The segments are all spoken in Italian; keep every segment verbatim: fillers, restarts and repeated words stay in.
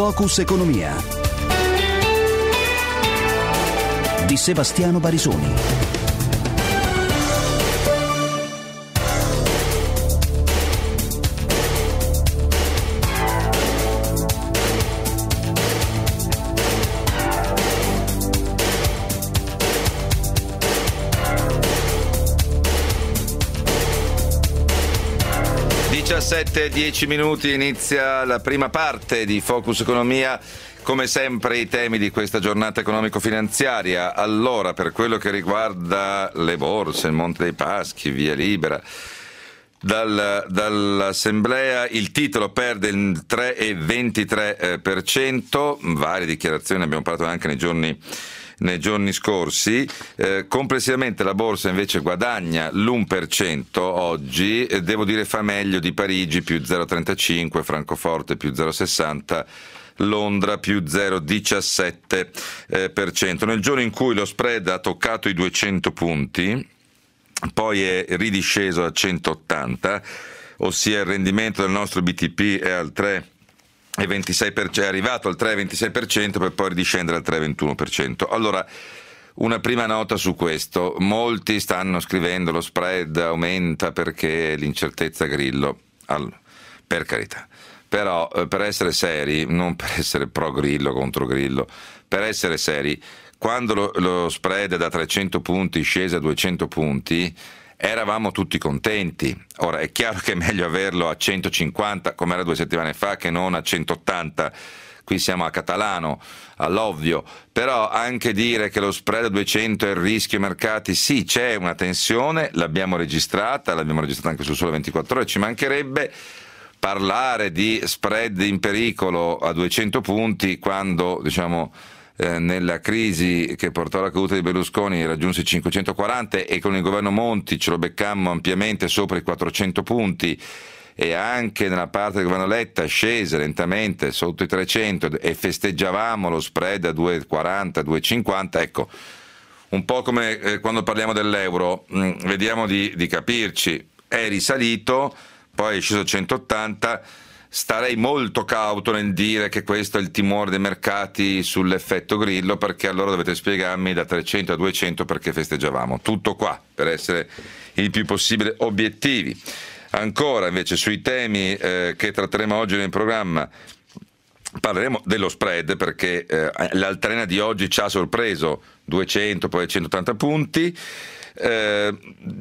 Focus Economia di Sebastiano Barisoni. diciassette e dieci minuti, inizia la prima parte di Focus Economia. Come sempre i temi di questa giornata economico-finanziaria. Allora, per quello che riguarda le borse, il Monte dei Paschi, Via Libera, dal, dall'Assemblea il titolo perde il tre virgola ventitré per cento, varie dichiarazioni, abbiamo parlato anche nei giorni nei giorni scorsi. Eh, complessivamente la borsa invece guadagna l'uno per cento oggi, eh, devo dire fa meglio di Parigi più zero virgola trentacinque, Francoforte più zero virgola sessanta, Londra più zero virgola diciassette per cento. Nel giorno in cui lo spread ha toccato i duecento punti, poi è ridisceso a centottanta, ossia il rendimento del nostro B T P è al tre virgola ventisei per cento, è arrivato al tre virgola ventisei per cento per poi ridiscendere al tre virgola ventuno per cento. Allora, una prima nota su questo: molti stanno scrivendo lo spread aumenta perché l'incertezza Grillo. Allora, per carità, però eh, per essere seri, non per essere pro Grillo contro Grillo, per essere seri, quando lo, lo spread da trecento punti scese a duecento punti eravamo tutti contenti. Ora è chiaro che è meglio averlo a centocinquanta come era due settimane fa che non a centottanta. Qui siamo a Catalano, all'ovvio, però anche dire che lo spread a duecento è il rischio mercati, sì, c'è una tensione, l'abbiamo registrata, l'abbiamo registrata anche su Sole ventiquattro Ore, ci mancherebbe. Parlare di spread in pericolo a duecento punti quando, diciamo, eh, nella crisi che portò alla caduta di Berlusconi raggiunse i cinquecentoquaranta e con il governo Monti ce lo beccammo ampiamente sopra i quattrocento punti, e anche nella parte del governo Letta scese lentamente sotto i trecento e festeggiavamo lo spread a due virgola quaranta, due virgola cinquanta. Ecco, un po' come eh, quando parliamo dell'euro, mh, vediamo di, di capirci, è risalito, poi è sceso a centottanta. Starei molto cauto nel dire che questo è il timore dei mercati sull'effetto Grillo, perché allora dovete spiegarmi da trecento a duecento perché festeggiavamo. Tutto qua, per essere il più possibile obiettivi. Ancora invece sui temi eh, che tratteremo oggi nel programma, parleremo dello spread, perché eh, l'altalena di oggi ci ha sorpreso, duecento, poi centottanta punti. Eh,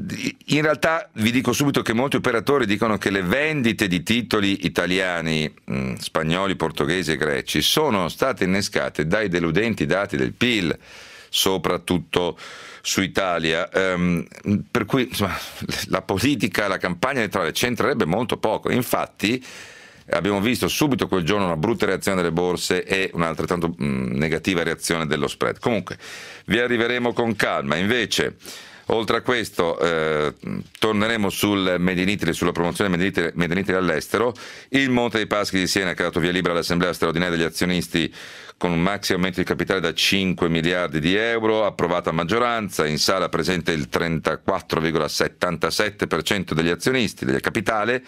in realtà vi dico subito che molti operatori dicono che le vendite di titoli italiani, mh, spagnoli, portoghesi e greci sono state innescate dai deludenti dati del P I L, soprattutto su Italia, um, per cui insomma, la politica, la campagna elettorale c'entrerebbe molto poco. Infatti abbiamo visto subito quel giorno una brutta reazione delle borse e un'altrettanto mh, negativa reazione dello spread. Comunque vi arriveremo con calma. Invece, oltre a questo, eh, torneremo sul Made in Italy, sulla promozione Made in Italy, Made in Italy all'estero. Il Monte dei Paschi di Siena, che ha dato via libera all'assemblea straordinaria degli azionisti con un maxi aumento di capitale da cinque miliardi di euro, approvata a maggioranza. In sala presente il trentaquattro virgola settantasette per cento degli azionisti del capitale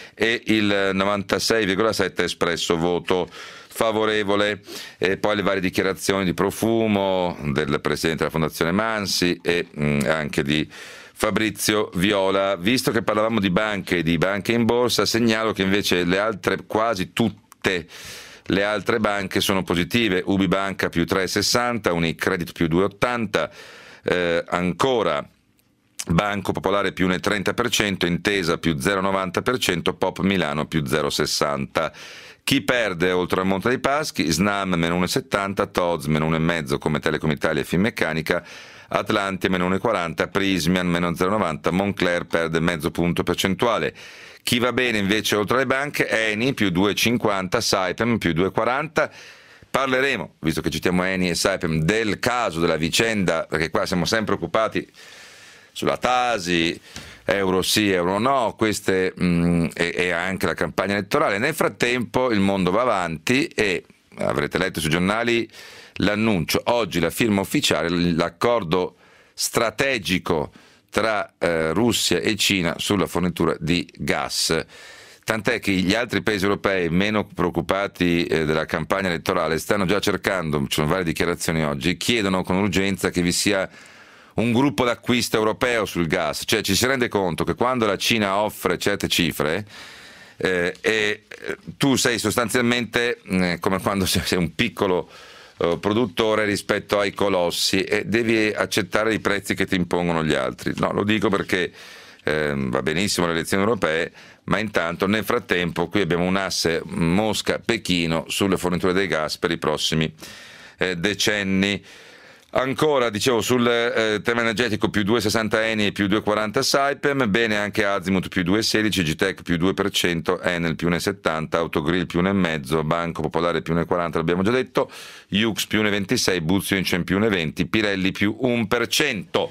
e il novantasei virgola sette per cento espresso voto favorevole. E poi le varie dichiarazioni di Profumo, del presidente della Fondazione Mansi e mh, anche di Fabrizio Viola. Visto che parlavamo di banche e di banche in borsa, segnalo che invece le altre, quasi tutte le altre banche sono positive. Ubibanca più tre virgola sessanta, Unicredit più due virgola ottanta, eh, ancora Banco Popolare più uno virgola trenta per cento, Intesa più zero virgola novanta per cento, Pop Milano più zero virgola sessanta. Chi perde oltre al Monte dei Paschi? Snam meno uno virgola settanta, T O Z meno uno virgola cinque come Telecom Italia e Finmeccanica, Atlantia meno uno virgola quaranta, Prismian meno zero virgola novanta, Moncler perde mezzo punto percentuale. Chi va bene invece oltre alle banche? Eni più due virgola cinquanta, Saipem più due virgola quaranta. Parleremo, visto che citiamo Eni e Saipem, del caso, della vicenda, perché qua siamo sempre occupati sulla Tasi, euro sì, euro no, queste mh, e, e anche la campagna elettorale. Nel frattempo il mondo va avanti e avrete letto sui giornali l'annuncio, oggi la firma ufficiale, l'accordo strategico tra eh, Russia e Cina sulla fornitura di gas. tant'è che gli altri paesi europei meno preoccupati eh, della campagna elettorale stanno già cercando, ci sono varie dichiarazioni oggi, chiedono con urgenza che vi sia un gruppo d'acquisto europeo sul gas, cioè ci si rende conto che quando la Cina offre certe cifre eh, e tu sei sostanzialmente eh, come quando sei un piccolo eh, produttore rispetto ai colossi e devi accettare i prezzi che ti impongono gli altri. No, lo dico perché eh, va benissimo le elezioni europee, ma intanto nel frattempo qui abbiamo un asse Mosca-Pechino sulle forniture del gas per i prossimi eh, decenni. Ancora, dicevo, sul eh, tema energetico più due virgola sessanta Eni e più due virgola quaranta Saipem, bene anche Azimut più due virgola sedici, Gitec più due per cento, Enel più uno virgola settanta, Autogrill più uno virgola cinque, Banco Popolare più uno virgola quaranta, l'abbiamo già detto, Iux più uno virgola ventisei, Buzio più uno virgola venti, Pirelli più uno per cento.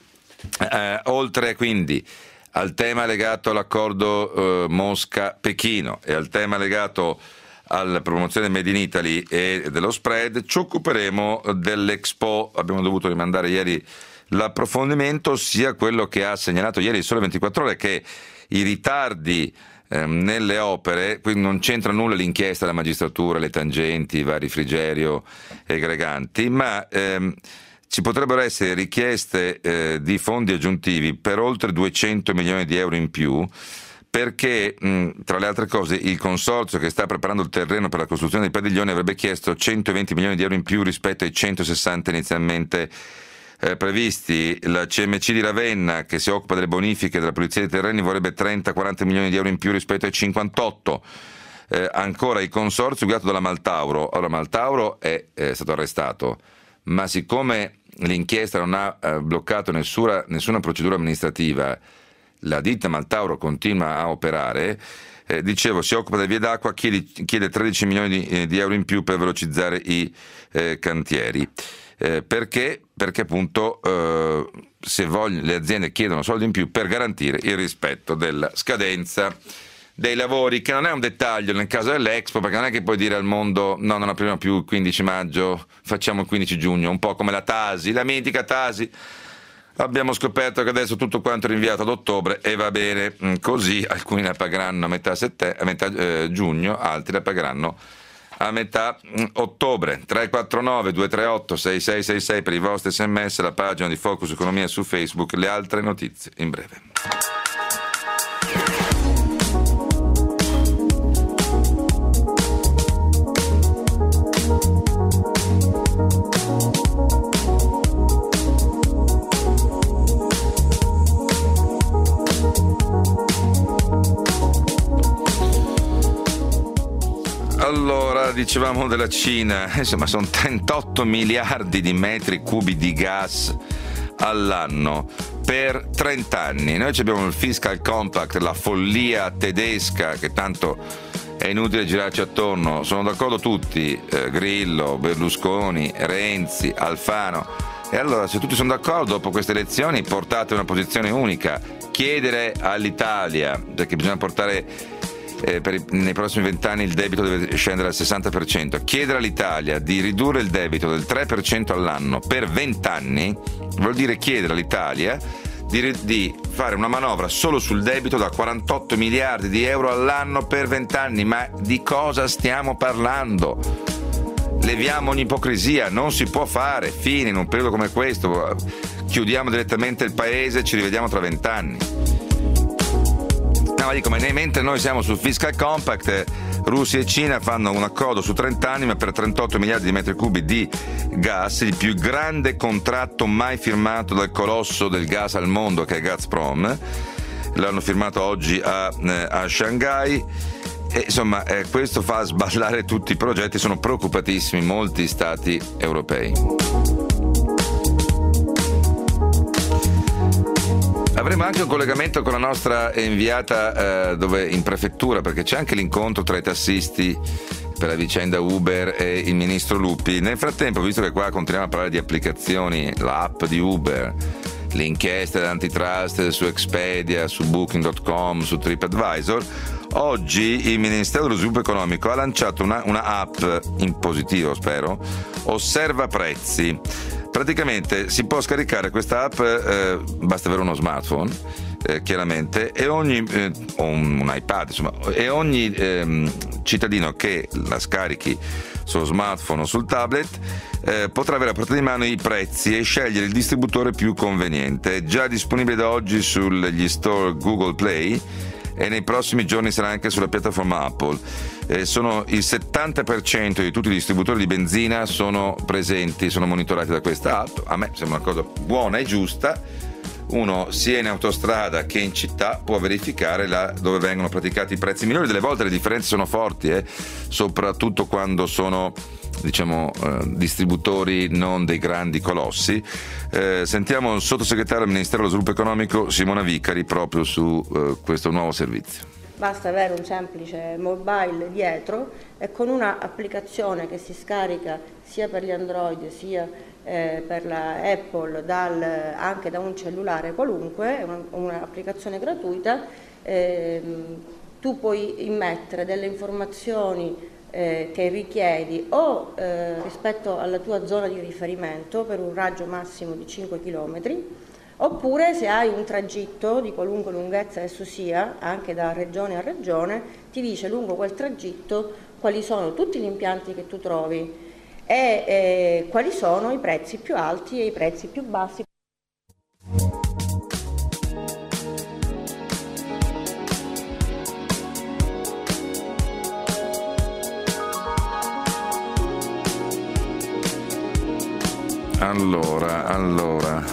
Eh, oltre quindi al tema legato all'accordo eh, Mosca-Pechino e al tema legato alla promozione del Made in Italy e dello spread, ci occuperemo dell'Expo. Abbiamo dovuto rimandare ieri l'approfondimento, sia quello che ha segnalato ieri il Sole ventiquattro Ore, che i ritardi ehm, nelle opere, quindi non c'entra nulla l'inchiesta della magistratura, le tangenti, i vari Frigerio e Greganti, ma ehm, ci potrebbero essere richieste eh, di fondi aggiuntivi per oltre duecento milioni di euro in più, perché mh, tra le altre cose il consorzio che sta preparando il terreno per la costruzione dei padiglioni avrebbe chiesto centoventi milioni di euro in più rispetto ai centosessanta inizialmente eh, previsti. La C M C di Ravenna, che si occupa delle bonifiche della pulizia dei terreni, vorrebbe trenta quaranta milioni di euro in più rispetto ai cinquantotto. Eh, ancora il consorzio guidato dalla Maltauro. Ora, Maltauro è, è stato arrestato, ma siccome l'inchiesta non ha eh, bloccato nessuna, nessuna procedura amministrativa, la ditta Maltauro continua a operare, eh, dicevo, si occupa delle vie d'acqua, chiede, chiede tredici milioni di, eh, di euro in più per velocizzare i eh, cantieri. Eh, perché? Perché appunto eh, se voglio, le aziende chiedono soldi in più per garantire il rispetto della scadenza dei lavori, che non è un dettaglio nel caso dell'Expo, perché non è che puoi dire al mondo no, non apriamo più il quindici maggio, facciamo il quindici giugno, un po' come la Tasi, la mitica Tasi. Abbiamo scoperto che adesso tutto quanto è rinviato ad ottobre e va bene così, alcuni la pagheranno a metà, sette, a metà eh, giugno, altri la pagheranno a metà mh, ottobre. Tre quattro nove due tre otto sei sei sei sei per i vostri sms, la pagina di Focus Economia su Facebook, le altre notizie in breve. Allora, dicevamo della Cina, insomma sono trentotto miliardi di metri cubi di gas all'anno per trenta anni. Noi abbiamo il Fiscal Compact, la follia tedesca, che tanto è inutile girarci attorno, sono d'accordo tutti, eh, Grillo, Berlusconi, Renzi, Alfano. E allora, se tutti sono d'accordo, dopo queste elezioni portate una posizione unica, chiedere all'Italia, perché bisogna portare Eh, per i, nei prossimi vent'anni il debito deve scendere al sessanta per cento, chiedere all'Italia di ridurre il debito del tre per cento all'anno per vent'anni vuol dire chiedere all'Italia di, di fare una manovra solo sul debito da quarantotto miliardi di euro all'anno per vent'anni. Ma di cosa stiamo parlando? Leviamo ogni ipocrisia, non si può fare, fine, in un periodo come questo, chiudiamo direttamente il paese e ci rivediamo tra vent'anni. No, dico, ma mentre noi siamo sul Fiscal Compact, Russia e Cina fanno un accordo su trenta anni, ma per trentotto miliardi di metri cubi di gas, il più grande contratto mai firmato dal colosso del gas al mondo, che è Gazprom. L'hanno firmato oggi a, a Shanghai. E insomma, eh, questo fa sballare tutti i progetti, sono preoccupatissimi molti stati europei. Avremo anche un collegamento con la nostra inviata eh, dove in prefettura, perché c'è anche l'incontro tra i tassisti per la vicenda Uber e il ministro Lupi. Nel frattempo, visto che qua continuiamo a parlare di applicazioni, l'app di Uber, le inchieste dell'antitrust su Expedia, su Booking punto com, su TripAdvisor, oggi il Ministero dello Sviluppo Economico ha lanciato una, una app in positivo, spero, Osserva Prezzi. Praticamente si può scaricare questa app, eh, basta avere uno smartphone, eh, chiaramente, e ogni eh, o un, un iPad, insomma, e ogni eh, cittadino che la scarichi sullo smartphone o sul tablet eh, potrà avere a portata di mano i prezzi e scegliere il distributore più conveniente. È già disponibile da oggi sugli store Google Play e nei prossimi giorni sarà anche sulla piattaforma Apple. Eh, sono il settanta per cento di tutti i distributori di benzina sono presenti, sono monitorati da questa app. A me sembra una cosa buona e giusta. Uno sia in autostrada che in città può verificare là dove vengono praticati i prezzi migliori. Delle volte le differenze sono forti, eh, soprattutto quando sono, diciamo, eh, distributori non dei grandi colossi. Eh, sentiamo il sottosegretario del Ministero dello Sviluppo Economico Simona Vicari proprio su eh, questo nuovo servizio. Basta avere un semplice mobile dietro e con una applicazione che si scarica sia per gli Android sia eh, per la Apple dal, anche da un cellulare qualunque, un'applicazione gratuita, eh, tu puoi immettere delle informazioni eh, che richiedi o eh, rispetto alla tua zona di riferimento per un raggio massimo di cinque chilometri, oppure se hai un tragitto di qualunque lunghezza esso sia, anche da regione a regione, ti dice lungo quel tragitto quali sono tutti gli impianti che tu trovi e eh, quali sono i prezzi più alti e i prezzi più bassi. Allora, allora...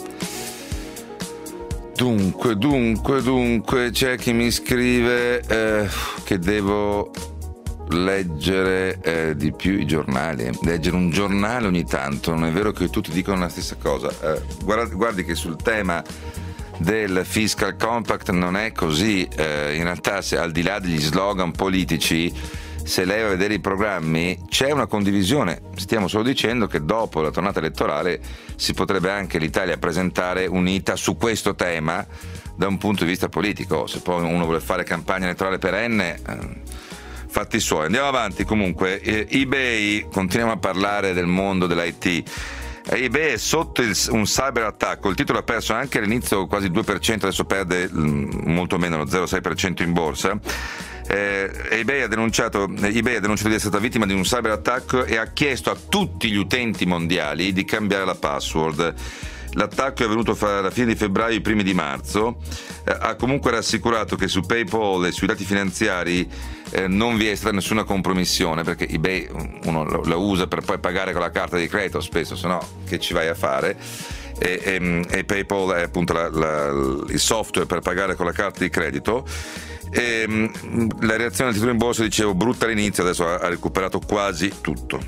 Dunque, dunque, dunque, c'è chi mi scrive eh, che devo leggere eh, di più i giornali, leggere un giornale ogni tanto. Non è vero che tutti dicono la stessa cosa. Eh, guardi, guardi che sul tema del fiscal compact non è così. Eh, in realtà, se al di là degli slogan politici, se lei va a vedere i programmi, c'è una condivisione. Stiamo solo dicendo che dopo la tornata elettorale si potrebbe anche l'Italia presentare unita su questo tema da un punto di vista politico. Se poi uno vuole fare campagna elettorale perenne, eh, fatti suoi. Andiamo avanti comunque. Eh, eBay, continuiamo a parlare del mondo dell'I T. eBay è sotto il, un cyberattacco, il titolo ha perso anche all'inizio quasi il due per cento, adesso perde molto meno, lo zero virgola sei per cento in borsa. Eh, eBay, ha denunciato, eBay ha denunciato di essere stata vittima di un cyberattacco e ha chiesto a tutti gli utenti mondiali di cambiare la password. L'attacco è avvenuto alla fine di febbraio, i primi di marzo. Eh, ha comunque rassicurato che su PayPal e sui dati finanziari eh, non vi è stata nessuna compromissione, perché eBay uno lo, lo usa per poi pagare con la carta di credito spesso, se no che ci vai a fare? E, e, e PayPal è appunto la, la, il software per pagare con la carta di credito. E, la reazione del titolo in borsa, dicevo, brutta all'inizio, adesso ha, ha recuperato quasi tutto.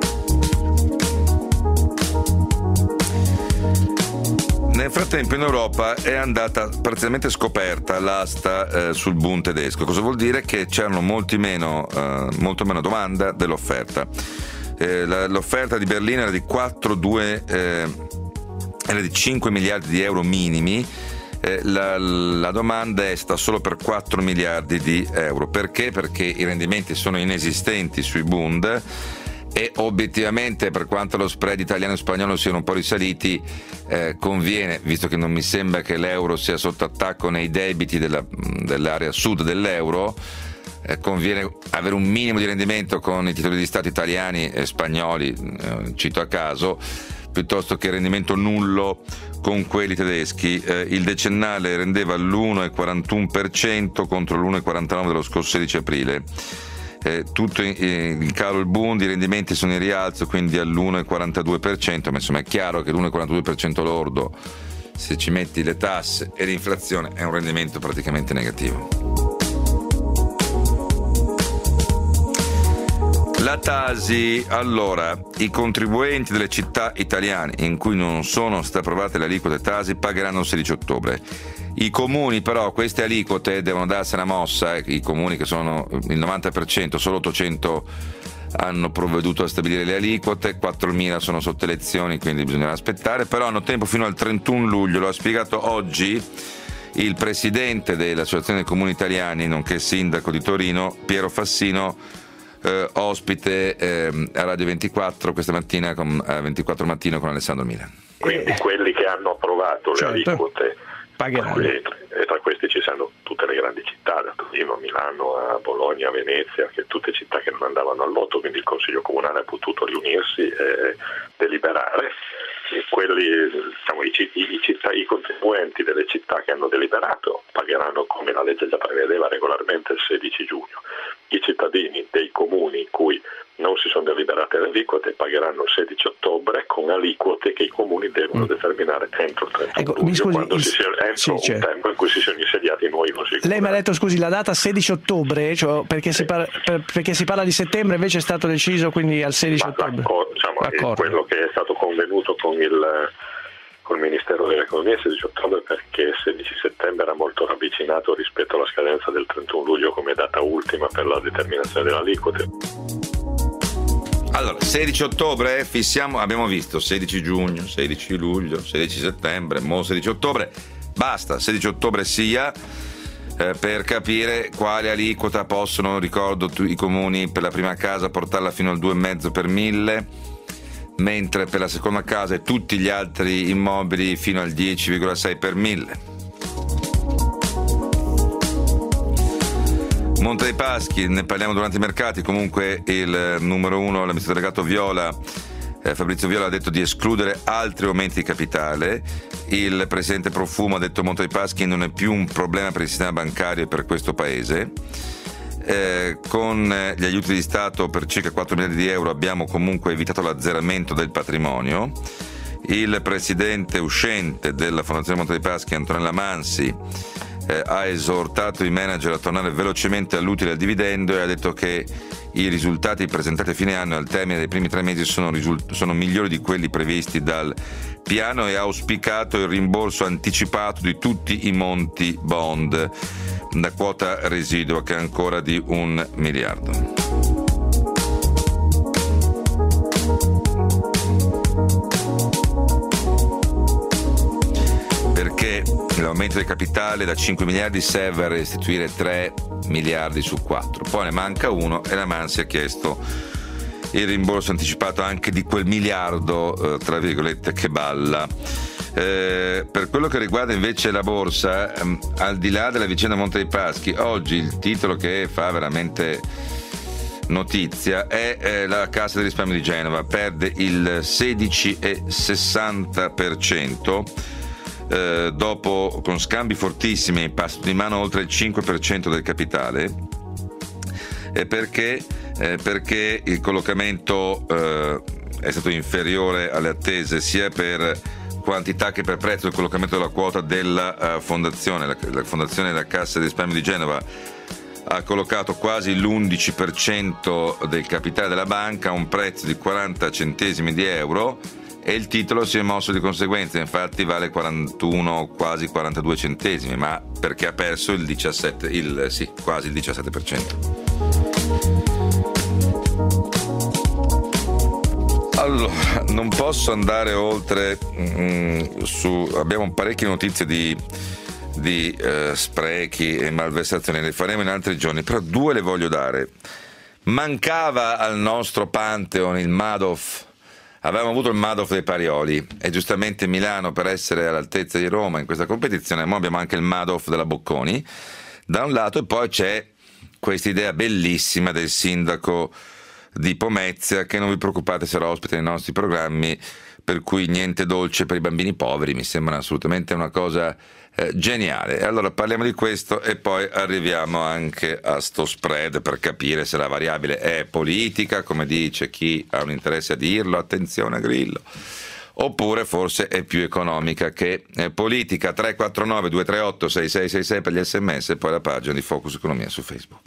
Nel frattempo in Europa è andata parzialmente scoperta l'asta eh, sul Bund tedesco. Cosa vuol dire? Che c'erano molti meno, eh, molto meno domanda dell'offerta. Eh, la, l'offerta di Berlino era di quattro virgola due eh, era di cinque miliardi di euro minimi. Eh, la, la domanda è stata solo per quattro miliardi di euro. Perché? Perché i rendimenti sono inesistenti sui Bund e obiettivamente, per quanto lo spread italiano e spagnolo siano un po' risaliti, eh, conviene, visto che non mi sembra che l'euro sia sotto attacco nei debiti della, dell'area sud dell'euro, eh, conviene avere un minimo di rendimento con i titoli di Stato italiani e spagnoli, eh, cito a caso, piuttosto che rendimento nullo con quelli tedeschi. Eh, il decennale rendeva l'uno virgola quarantuno per cento contro l'uno virgola quarantanove per cento dello scorso sedici aprile. Eh, tutto in, in calo il Bund, i rendimenti sono in rialzo, quindi all'uno virgola quarantadue per cento, ma insomma è chiaro che l'uno virgola quarantadue per cento lordo, se ci metti le tasse e l'inflazione, è un rendimento praticamente negativo. La Tasi, allora, i contribuenti delle città italiane in cui non sono state approvate le aliquote Tasi pagheranno il sedici ottobre. I comuni però queste aliquote devono darsi una mossa, eh, i comuni che sono il novanta per cento, solo ottocento hanno provveduto a stabilire le aliquote, quattromila sono sotto elezioni, quindi bisognerà aspettare, però hanno tempo fino al trentuno luglio, lo ha spiegato oggi il presidente dell'Associazione dei Comuni Italiani, nonché sindaco di Torino, Piero Fassino, eh, ospite eh, a Radio ventiquattro questa mattina con eh, ventiquattro Mattino con Alessandro Milan. Quindi quelli che hanno approvato certo. le aliquote pagheranno. E tra questi ci sono tutte le grandi città, da Torino a Milano a Bologna a Venezia, che tutte città che non andavano al voto, quindi il Consiglio Comunale ha potuto riunirsi e deliberare. E quelli, diciamo, i, i, città, i contribuenti delle città che hanno deliberato pagheranno, come la legge già prevedeva, regolarmente il sedici giugno. I cittadini dei comuni in cui non si sono deliberate le aliquote pagheranno il sedici ottobre con aliquote che i comuni devono mm. determinare entro il trentuno ecco, luglio, mi scusi, quando il, si sia, entro sì, un certo. tempo in cui si sono insediati i nuovi consigli. Lei mi ha detto, scusi, la data sedici ottobre, cioè perché, sì. si parla, per, perché si parla di settembre, invece è stato deciso quindi al sedici ottobre. Diciamo, è quello che è stato convenuto con il col Ministero dell'Economia il sedici ottobre, perché il sedici settembre era molto ravvicinato rispetto alla scadenza del trentuno luglio come data ultima per la determinazione delle aliquote. Allora, sedici ottobre fissiamo, abbiamo visto sedici giugno, sedici luglio, sedici settembre, mo sedici ottobre, basta, sedici ottobre sia eh, per capire quale aliquota possono, ricordo, tu, i comuni per la prima casa portarla fino al due virgola cinque per mille, mentre per la seconda casa e tutti gli altri immobili fino al dieci virgola sei per mille. Monte dei Paschi, ne parliamo durante i mercati, comunque il numero uno, l'amministratore delegato Viola, eh, Fabrizio Viola, ha detto di escludere altri aumenti di capitale. Il presidente Profumo ha detto Monte dei Paschi non è più un problema per il sistema bancario e per questo paese. Eh, con gli aiuti di Stato per circa quattro miliardi di euro abbiamo comunque evitato l'azzeramento del patrimonio. Il presidente uscente della Fondazione Monte dei Paschi, Antonella Mansi, Eh, ha esortato i manager a tornare velocemente all'utile al dividendo e ha detto che i risultati presentati a fine anno e al termine dei primi tre mesi sono, risult- sono migliori di quelli previsti dal piano e ha auspicato il rimborso anticipato di tutti i monti bond da quota residua, che è ancora di un miliardo. Perché l'aumento del capitale da cinque miliardi serve a restituire tre miliardi su quattro, poi ne manca uno e la Mansi ha chiesto il rimborso anticipato anche di quel miliardo, eh, tra virgolette, che balla. Eh, per quello che riguarda invece la borsa, ehm, al di là della vicenda Monte dei Paschi, oggi il titolo che fa veramente notizia è eh, la Cassa di risparmio di Genova, perde il sedici virgola sessanta per cento. Eh, dopo, con scambi fortissimi, passa di mano oltre il cinque per cento del capitale, eh, perché, eh, perché il collocamento eh, è stato inferiore alle attese sia per quantità che per prezzo. Il collocamento della quota della uh, fondazione, la, la fondazione della Cassa di risparmio di Genova ha collocato quasi l'undici per cento del capitale della banca a un prezzo di quaranta centesimi di euro, e il titolo si è mosso di conseguenza, infatti vale quarantuno, quasi quarantadue centesimi, ma perché ha perso il diciassette, il, sì, quasi il diciassette per cento. Allora, non posso andare oltre, mm, su, abbiamo parecchie notizie di, di eh, sprechi e malversazioni, le faremo in altri giorni, però due le voglio dare. Mancava al nostro Pantheon il Madoff. Avevamo avuto il Madoff dei Parioli e giustamente Milano, per essere all'altezza di Roma in questa competizione, ma abbiamo anche il Madoff della Bocconi da un lato, e poi c'è questa idea bellissima del sindaco di Pomezia, che non vi preoccupate, sarà ospite nei nostri programmi, per cui niente dolce per i bambini poveri. Mi sembra assolutamente una cosa eh, geniale. Allora parliamo di questo e poi arriviamo anche a sto spread, per capire se la variabile è politica, come dice chi ha un interesse a dirlo, attenzione a Grillo, oppure forse è più economica che eh, politica. Tre quattro nove due tre otto sei sei sei sei per gli sms e poi la pagina di Focus Economia su Facebook.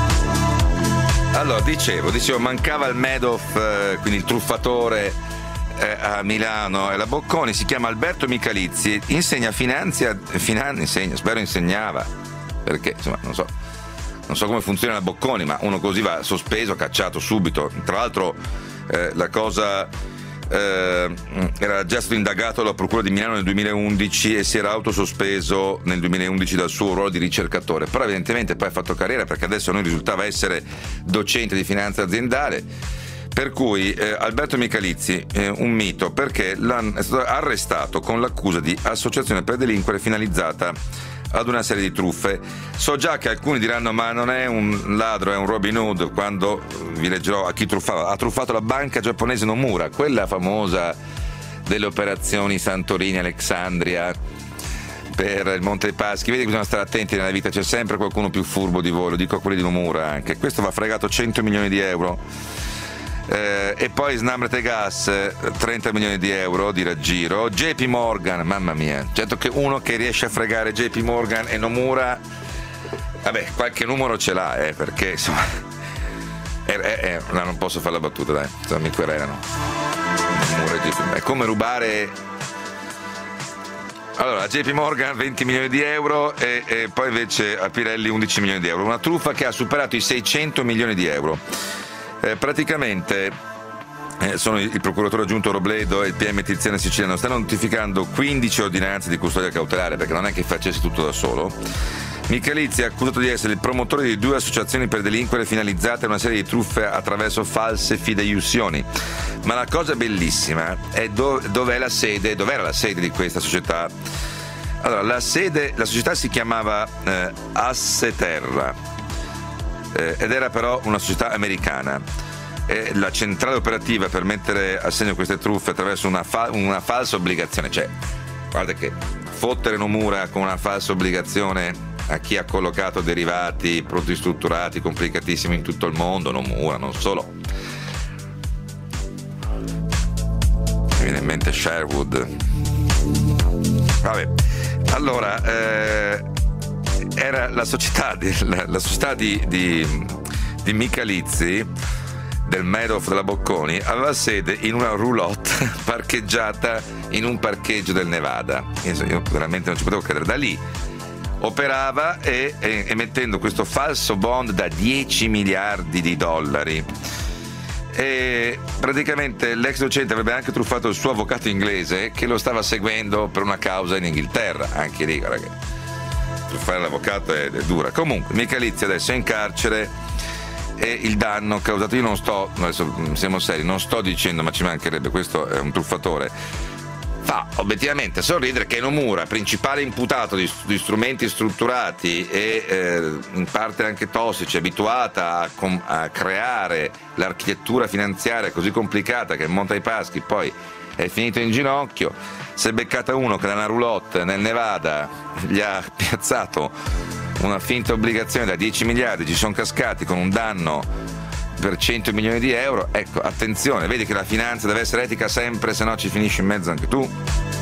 Allora, dicevo, dicevo, mancava il Madoff, eh, quindi il truffatore eh, a Milano, è la Bocconi, si chiama Alberto Michalizzi, insegna finanzia, finan, insegna, spero insegnava, perché insomma non so, non so come funziona la Bocconi, ma uno così va sospeso, cacciato subito. Tra l'altro eh, la cosa eh, era già stato indagato dalla Procura di Milano nel duemilaundici e si era autosospeso nel duemilaundici dal suo ruolo di ricercatore, però evidentemente poi ha fatto carriera, perché adesso a noi risultava essere docente di finanza aziendale. Per cui eh, Alberto Michalizzi, eh, un mito, perché è stato arrestato con l'accusa di associazione per delinquere finalizzata ad una serie di truffe. So già che alcuni diranno ma non è un ladro, è un Robin Hood, quando vi leggerò a chi truffava. Ha truffato la banca giapponese Nomura, quella famosa delle operazioni Santorini, Alexandria per il Monte dei Paschi. Vedi che bisogna stare attenti nella vita, c'è sempre qualcuno più furbo di voi, lo dico a quelli di Nomura anche. Questo va fregato cento milioni di euro. Eh, e poi Snam Gas trenta milioni di euro di raggiro. J P Morgan, mamma mia, certo che uno che riesce a fregare J P Morgan e Nomura, vabbè, qualche numero ce l'ha, eh, perché insomma eh, eh, no, non posso fare la battuta, dai, insomma, mi querelano. Nomura e J P, è come rubare. Allora, J P Morgan venti milioni di euro e, e poi invece a Pirelli undici milioni di euro, una truffa che ha superato i seicento milioni di euro. Eh, praticamente eh, sono il procuratore aggiunto Robledo e il P M Tiziano Siciliano, stanno notificando quindici ordinanze di custodia cautelare, perché non è che facesse tutto da solo. Michalizzi è accusato di essere il promotore di due associazioni per delinquere finalizzate a una serie di truffe attraverso false fideiussioni. Ma la cosa bellissima è do- dov'è la sede, dov'era la sede di questa società. Allora, la sede, la società si chiamava eh, Asseterra. Eh, ed era però una società americana. Eh, la centrale operativa per mettere a segno queste truffe attraverso una, fa- una falsa obbligazione, cioè guarda che fottere Nomura con una falsa obbligazione a chi ha collocato derivati, prodotti strutturati complicatissimi in tutto il mondo, Nomura, non solo. Mi viene in mente Sherwood. Vabbè, allora eh, era la società di, la, la società di, di, di Michalizzi, del Madoff della Bocconi, aveva sede in una roulotte parcheggiata in un parcheggio del Nevada. Io veramente non ci potevo credere. Da lì operava e, e, emettendo questo falso bond da dieci miliardi di dollari. E praticamente l'ex docente avrebbe anche truffato il suo avvocato inglese, che lo stava seguendo per una causa in Inghilterra. Anche lì, guarda che fare l'avvocato è, è dura. Comunque Michalizzi adesso è in carcere e il danno causato, io non sto, adesso siamo seri, non sto dicendo, ma ci mancherebbe, questo è un truffatore, fa obiettivamente sorridere che Nomura, principale imputato di, di strumenti strutturati e eh, in parte anche tossici, abituata a, com, a creare l'architettura finanziaria così complicata che il Monte dei Paschi poi è finito in ginocchio, si è beccata uno che da una roulotte nel Nevada gli ha piazzato una finta obbligazione da dieci miliardi, ci sono cascati con un danno per cento milioni di euro. Ecco, attenzione, vedi che la finanza deve essere etica sempre, se no ci finisci in mezzo anche tu.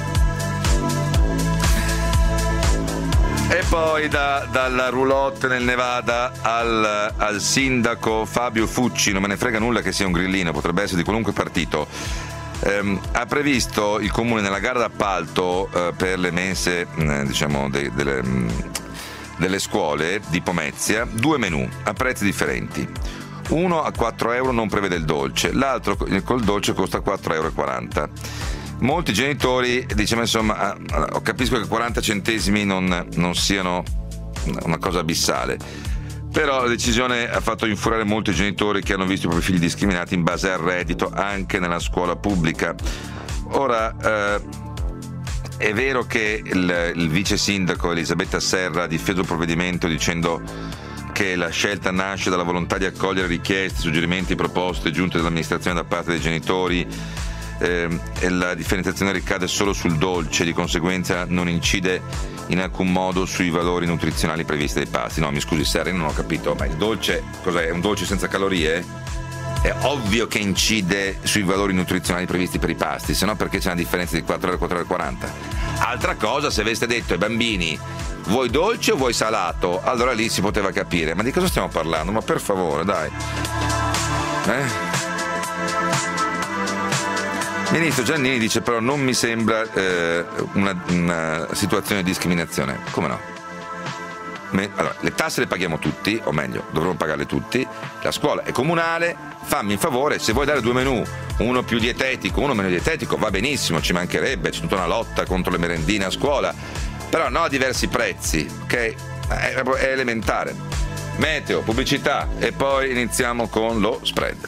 E poi da, dalla roulotte nel Nevada al, al sindaco Fabio Fucci, non me ne frega nulla che sia un grillino, potrebbe essere di qualunque partito. Eh, ha previsto il comune nella gara d'appalto eh, per le mense eh, diciamo de, delle, mh, delle scuole di Pomezia due menù a prezzi differenti. Uno a quattro euro non prevede il dolce, l'altro col dolce costa quattro e quaranta euro. Molti genitori diciamo insomma, capisco che quaranta centesimi non, non siano una cosa abissale, però la decisione ha fatto infuriare molti genitori che hanno visto i propri figli discriminati in base al reddito anche nella scuola pubblica. Ora eh, è vero che il, il vice sindaco Elisabetta Serra ha difeso il provvedimento dicendo che la scelta nasce dalla volontà di accogliere richieste, suggerimenti, proposte giunte dall'amministrazione da parte dei genitori eh, e la differenziazione ricade solo sul dolce, di conseguenza non incide in alcun modo sui valori nutrizionali previsti dai pasti. No, mi scusi Serra, io non ho capito, ma il dolce cos'è? È un dolce senza calorie? È ovvio che incide sui valori nutrizionali previsti per i pasti, se no perché c'è una differenza di quattro e quattro e quaranta? Altra cosa se aveste detto ai bambini vuoi dolce o vuoi salato, allora lì si poteva capire, ma di cosa stiamo parlando? Ma per favore, dai. Eh? Ministro Giannini dice però non mi sembra eh, una, una situazione di discriminazione. Come no? Me, allora, le tasse le paghiamo tutti, o meglio, dovremmo pagarle tutti, la scuola è comunale, fammi il favore, se vuoi dare due menù, uno più dietetico, uno meno dietetico, va benissimo, ci mancherebbe, c'è tutta una lotta contro le merendine a scuola, però no a diversi prezzi, ok? È, è elementare. Meteo, pubblicità e poi iniziamo con lo spread.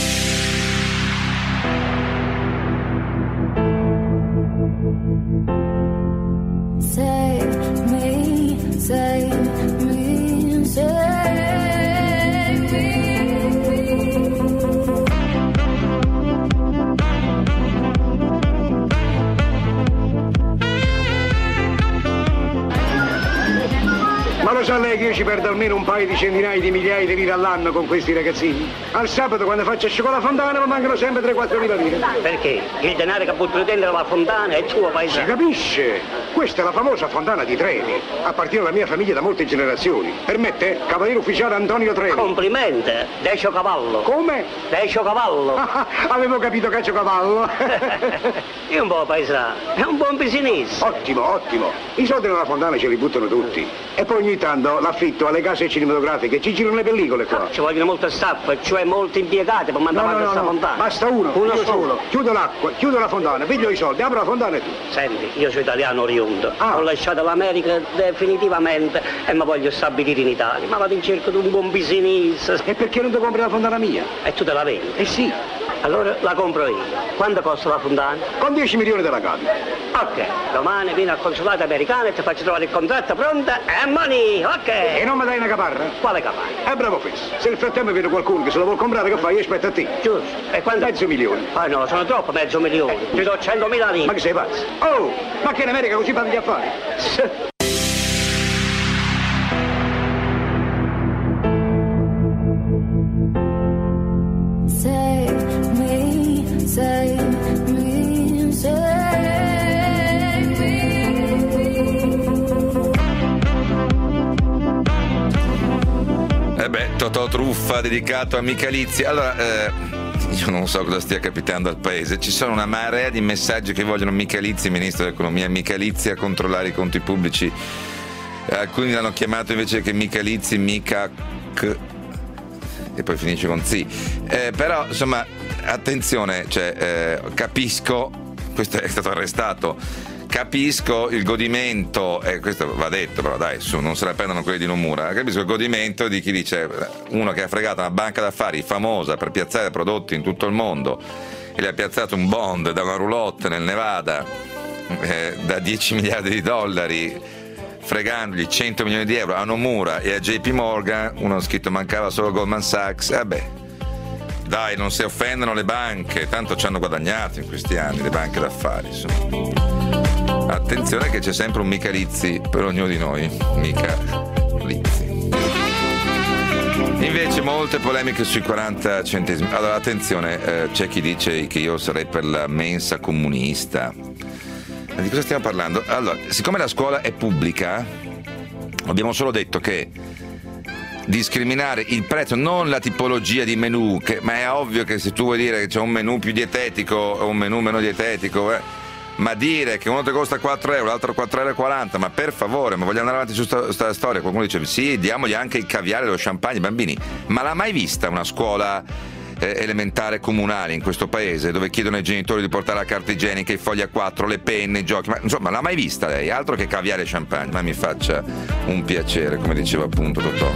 Save me, save me, save me. Ma lo sa lei che io ci perdo almeno un paio di centinaia di migliaia di lire all'anno con questi ragazzini? Al sabato quando faccio scicola fontana mi mancano sempre tre quattro mila lire. Perché? Il denaro che buttano dentro la fontana è tuo, Si paesano. capisce? Questa è la famosa fontana di Trevi. Appartiene alla mia famiglia da molte generazioni. Permette? Cavaliere ufficiale Antonio Trevi. Complimenti, Decio Cavallo. Come? Decio Cavallo. Ah, avevo capito Caccio Cavallo. Io un po' paesano, è un buon business. Ottimo, ottimo. I soldi nella fontana ce li buttano tutti. E poi ogni tanto l'affitto alle case cinematografiche, ci girano le pellicole qua. Ci vogliono molte staff, cioè molti impiegati per mandare No, no, avanti no, questa no. fontana. Basta uno, Uno io solo. solo. Chiudo l'acqua, chiudo la fontana, piglio i soldi, apro la fontana e tu. Senti, io sono italiano oriundo, Ah. ho lasciato l'America definitivamente e mi voglio stabilire in Italia, ma vado in cerca di un buon business. E perché non ti compri la fontana mia? E tu te la vendi? Eh sì, Allora la compro io. Quanto costa la fontana? con dieci milioni della capi. Ok, domani vieni al consolato americano e ti faccio trovare il contratto pronto e money, ok. E non mi dai una caparra? Quale cavallo? Eh bravo Fes, se nel frattempo viene qualcuno che se lo vuol comprare, che fai? Io aspetto a te. Giusto. E quanto? Mezzo milione. Ah no, sono troppo, mezzo milione. Ti do centomila Ma lire. che sei pazzo? Oh, ma che in America così fanno gli affari? Save me, save me, save me. Eh beh, Totò Truffa dedicato a Michalizzi. Allora, eh, io non so cosa stia capitando al paese. Ci sono una marea di messaggi che vogliono Michalizzi, ministro dell'economia, Michalizzi a controllare i conti pubblici. Alcuni l'hanno chiamato invece che Michalizzi, mica c- e poi finisce con sì. Eh, però, insomma, attenzione, cioè, eh, capisco, questo è stato arrestato. Capisco il godimento, e questo va detto, però dai, su, non se la prendono quelli di Nomura. Capisco il godimento di chi dice, uno che ha fregato una banca d'affari famosa per piazzare prodotti in tutto il mondo e le ha piazzato un bond da una roulotte nel Nevada eh, da dieci miliardi di dollari, fregandogli cento milioni di euro a Nomura e a J P Morgan. Uno ha scritto mancava solo Goldman Sachs. Vabbè, dai, non si offendono le banche, tanto ci hanno guadagnato in questi anni le banche d'affari, insomma. Attenzione che c'è sempre un Michalizzi per ognuno di noi, Michalizzi. Invece molte polemiche sui quaranta centesimi. Allora attenzione, eh, c'è chi dice che io sarei per la mensa comunista. Di cosa stiamo parlando? Allora, siccome la scuola è pubblica, abbiamo solo detto che discriminare il prezzo, non la tipologia di menù, che, ma è ovvio che se tu vuoi dire che c'è un menù più dietetico o un menù meno dietetico, eh, ma dire che uno ti costa quattro euro, l'altro quattro euro e quaranta, ma per favore, ma vogliamo andare avanti su questa storia? Qualcuno dice sì, diamogli anche il caviale e lo champagne ai bambini, ma l'ha mai vista una scuola eh, elementare comunale in questo paese dove chiedono ai genitori di portare la carta igienica, i fogli A quattro, le penne, i giochi? Ma insomma, l'ha mai vista lei? Altro che caviale e champagne, ma mi faccia un piacere, come diceva appunto Totò.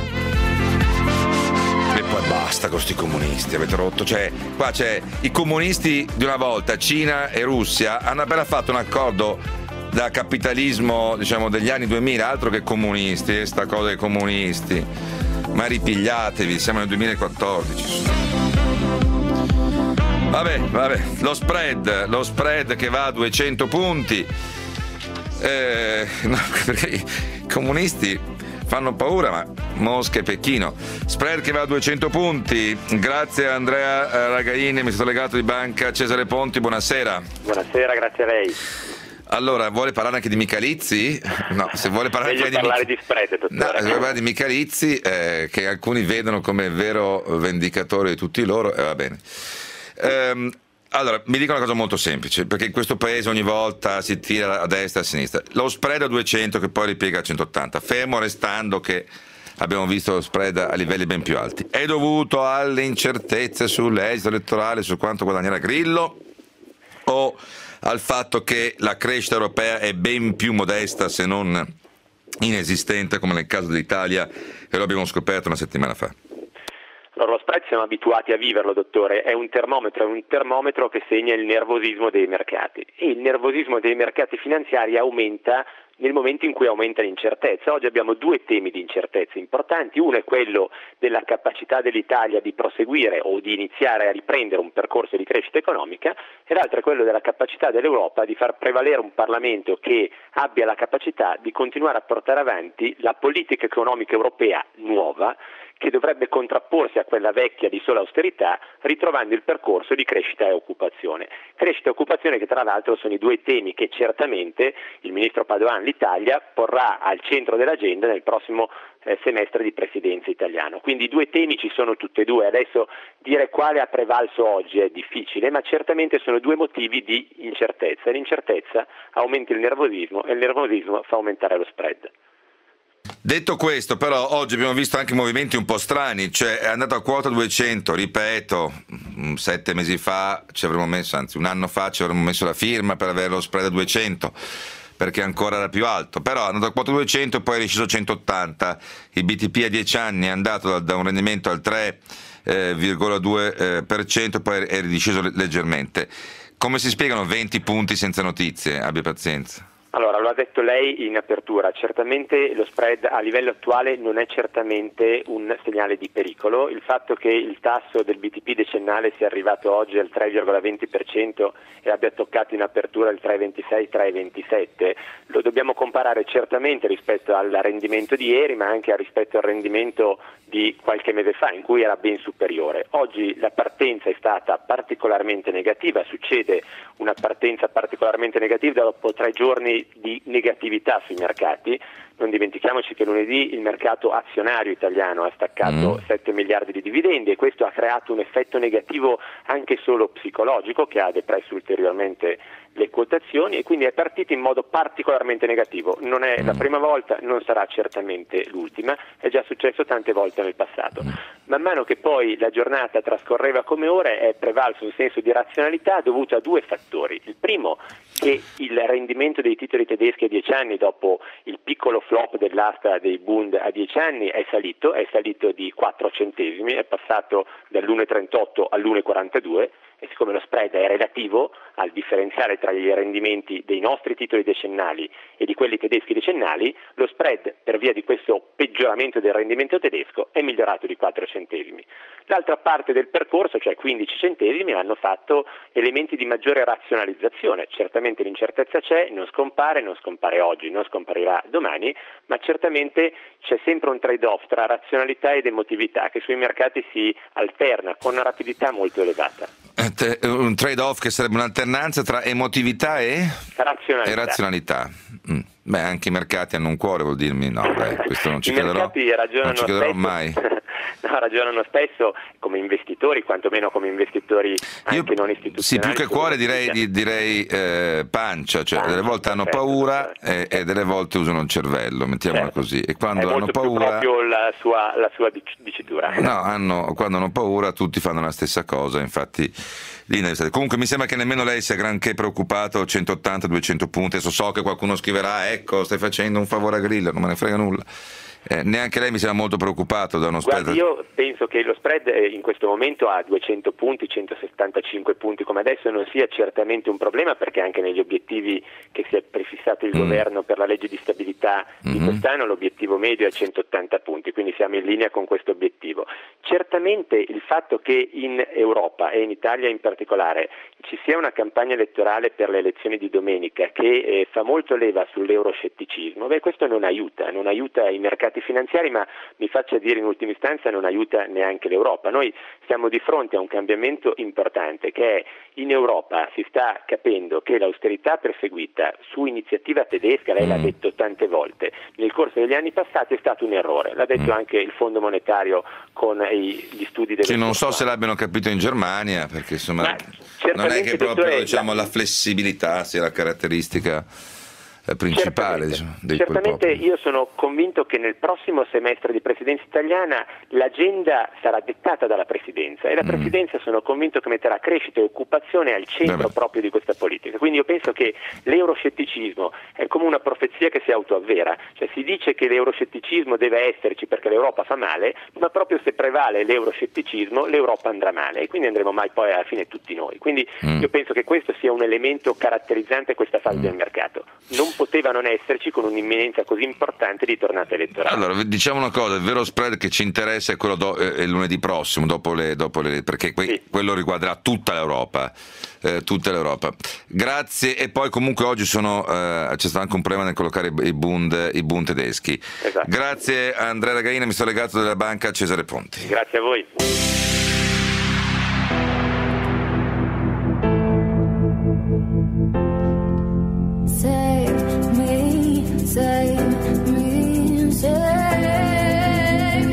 E poi basta con sti comunisti, avete rotto, cioè qua c'è i comunisti di una volta, Cina e Russia hanno appena fatto un accordo da capitalismo, diciamo, degli anni duemila, altro che comunisti, sta cosa dei comunisti, ma ripigliatevi, siamo nel duemilaquattordici. Vabbè, vabbè, lo spread, lo spread che va a duecento punti, eh, no, perché i comunisti fanno paura, ma Mosca e Pechino. Spread che va a duecento punti. Grazie a Andrea Ragaini, mi sono legato di banca. Cesare Ponti, buonasera. Buonasera, grazie a lei. Allora, vuole parlare anche di Michalizzi? No, se vuole parlare Meglio anche di parlare Mich- di spread, dottore. No, se vuole parlare di Michalizzi, eh, che alcuni vedono come vero vendicatore di tutti loro, e eh, va bene. Ehm, Allora, mi dico una cosa molto semplice, perché in questo paese ogni volta si tira a destra e a sinistra. Lo spread a duecento che poi ripiega a centottanta, fermo restando che abbiamo visto lo spread a livelli ben più alti. È dovuto alle incertezze sull'esito elettorale, su quanto guadagnerà Grillo, o al fatto che la crescita europea è ben più modesta, se non inesistente, come nel caso dell'Italia, e lo abbiamo scoperto una settimana fa? Allora, lo spread siamo abituati a viverlo, dottore, è un termometro, è un termometro che segna il nervosismo dei mercati, e il nervosismo dei mercati finanziari aumenta nel momento in cui aumenta l'incertezza. Oggi abbiamo due temi di incertezza importanti: uno è quello della capacità dell'Italia di proseguire o di iniziare a riprendere un percorso di crescita economica, e l'altro è quello della capacità dell'Europa di far prevalere un Parlamento che abbia la capacità di continuare a portare avanti la politica economica europea nuova, che dovrebbe contrapporsi a quella vecchia di sola austerità, ritrovando il percorso di crescita e occupazione. Crescita e occupazione che tra l'altro sono i due temi che certamente il ministro Padoan, l'Italia, porrà al centro dell'agenda nel prossimo eh, semestre di presidenza italiano. Quindi i due temi ci sono tutti e due. Adesso dire quale ha prevalso oggi è difficile, ma certamente sono due motivi di incertezza. L'incertezza aumenta il nervosismo e il nervosismo fa aumentare lo spread. Detto questo, però, oggi abbiamo visto anche movimenti un po' strani, cioè è andato a quota duecento, ripeto, sette mesi fa ci avremmo messo, anzi un anno fa ci avremmo messo la firma per avere lo spread a duecento, perché ancora era più alto, però è andato a quota duecento e poi è resciso a centottanta, il B T P a dieci anni è andato da, da un rendimento al tre virgola due per cento, poi è ridisceso leggermente. Come si spiegano venti punti senza notizie? Abbia pazienza. Allora, lo ha detto lei in apertura, certamente lo spread a livello attuale non è certamente un segnale di pericolo. Il fatto che il tasso del B T P decennale sia arrivato oggi al tre virgola venti per cento e abbia toccato in apertura il tre virgola ventisei tre virgola ventisette lo dobbiamo comparare certamente rispetto al rendimento di ieri, ma anche rispetto al rendimento di qualche mese fa, in cui era ben superiore. Oggi la partenza è stata particolarmente negativa, succede una partenza particolarmente negativa dopo tre giorni di negatività sui mercati. Non dimentichiamoci che lunedì il mercato azionario italiano ha staccato mm. sette miliardi di dividendi, e questo ha creato un effetto negativo anche solo psicologico che ha depresso ulteriormente le quotazioni, e quindi è partito in modo particolarmente negativo. Non è la prima volta, non sarà certamente l'ultima, è già successo tante volte nel passato. Man mano che poi la giornata trascorreva come ore è prevalso un senso di razionalità dovuto a due fattori. Il primo, che il rendimento dei titoli tedeschi a dieci anni dopo il piccolo flop dell'asta dei Bund a dieci anni è salito, è salito di quattro centesimi, è passato dall'uno virgola trentotto all'uno virgola quarantadue, e siccome lo spread è relativo al differenziale tra i rendimenti dei nostri titoli decennali e di quelli tedeschi decennali, lo spread, per via di questo peggioramento del rendimento tedesco, è migliorato di quattro centesimi. L'altra parte del percorso, cioè quindici centesimi, hanno fatto elementi di maggiore razionalizzazione. Certamente l'incertezza c'è, non scompare, non scompare oggi, non scomparirà domani, ma certamente c'è sempre un trade-off tra razionalità ed emotività che sui mercati si alterna con una rapidità molto elevata. Un trade-off che sarebbe un'alternanza tra emotività e razionalità. E razionalità. Mm. Beh, anche i mercati hanno un cuore, vuol dirmi no, beh, questo non ci I crederò, mercati ragionano non ci crederò spesso, mai. No, ragionano spesso come investitori, quantomeno come investitori anche Io, non istituzionali. Sì, più che cuore direi, di, direi eh, pancia, cioè pancia, delle volte hanno perfetto, paura e, e delle volte usano il cervello, mettiamola certo. così. E quando È hanno molto paura, più proprio la sua, la sua dicitura. No, hanno, quando hanno paura tutti fanno la stessa cosa, infatti lì nel... Comunque mi sembra che nemmeno lei sia granché preoccupato, centottanta duecento punti. Adesso so che qualcuno scriverà, ecco, stai facendo un favore a Grillo, non me ne frega nulla. Eh, neanche lei mi sembra molto preoccupato da uno spread. Guardi, io penso che lo spread in questo momento a duecento punti, centosettantacinque punti come adesso non sia certamente un problema, perché anche negli obiettivi che si è prefissato il mm. governo per la legge di stabilità mm-hmm. di quest'anno l'obiettivo medio è centottanta punti, quindi siamo in linea con questo obiettivo. Certamente il fatto che in Europa e in Italia in particolare ci sia una campagna elettorale per le elezioni di domenica che eh, fa molto leva sull'euroscetticismo, beh, questo non aiuta, non aiuta i mercati finanziari, ma mi faccia dire in ultima istanza non aiuta neanche l'Europa. Noi siamo di fronte a un cambiamento importante, che è in Europa si sta capendo che l'austerità perseguita su iniziativa tedesca, lei mm. l'ha detto tante volte, nel corso degli anni passati è stato un errore, l'ha detto mm. anche il Fondo Monetario con i, gli studi delle sì, non so se l'abbiano capito in Germania, perché insomma ma non è che proprio diciamo, la flessibilità sia la caratteristica principale diciamo, di certamente io sono convinto che nel prossimo semestre di presidenza italiana l'agenda sarà dettata dalla presidenza e la presidenza mm. sono convinto che metterà crescita e occupazione al centro Beh. proprio di questa politica, quindi io penso che l'euroscetticismo è come una profezia che si autoavvera, cioè si dice che l'euroscetticismo deve esserci perché l'Europa fa male, ma proprio se prevale l'euroscetticismo l'Europa andrà male e quindi andremo mai poi alla fine tutti noi, quindi mm. io penso che questo sia un elemento caratterizzante questa fase mm. del mercato. Non poteva non esserci con un'imminenza così importante di tornata elettorale. Allora, diciamo una cosa, il vero spread che ci interessa è quello do, è lunedì prossimo, dopo le, dopo le perché que, sì. quello riguarderà tutta l'Europa, eh, tutta l'Europa. Grazie, e poi comunque oggi sono, eh, c'è stato anche un problema nel collocare i Bund, i Bund tedeschi. Esatto. Grazie a Andrea Ragaina, mi sto legato della banca Cesare Ponti. Grazie a voi. Save me, save me, save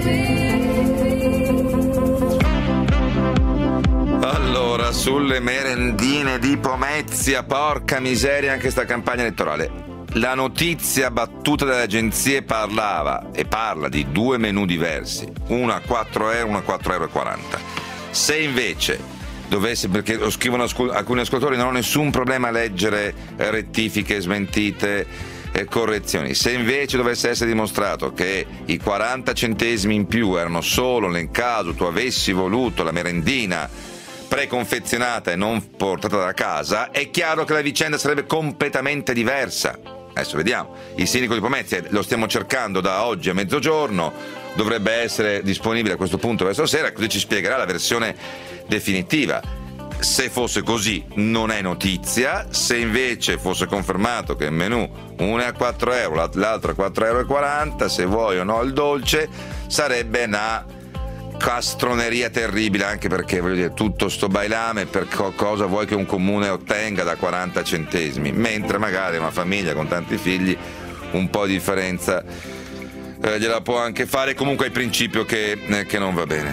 me. Allora, sulle merendine di Pomezia, porca miseria anche sta campagna elettorale. La notizia battuta dalle agenzie parlava e parla di due menù diversi, uno a quattro euro, uno a quattro euro e quaranta. Se invece dovesse, perché lo scrivono ascol- alcuni ascoltatori, non ho nessun problema a leggere rettifiche, smentite e correzioni. Se invece dovesse essere dimostrato che i quaranta centesimi in più erano solo nel caso tu avessi voluto la merendina preconfezionata e non portata da casa, è chiaro che la vicenda sarebbe completamente diversa. Adesso vediamo. Il sindaco di Pomezia lo stiamo cercando da oggi a mezzogiorno, dovrebbe essere disponibile a questo punto verso sera, così ci spiegherà la versione definitiva. Se fosse così non è notizia, se invece fosse confermato che il menù uno è a quattro euro, l'altro a quattro euro e quaranta, se vuoi o no il dolce, sarebbe una castroneria terribile, anche perché voglio dire, tutto sto bailame, per co- cosa vuoi che un comune ottenga da quaranta centesimi, mentre magari una famiglia con tanti figli un po' di differenza eh, gliela può anche fare. Comunque è il principio che, eh, che non va bene.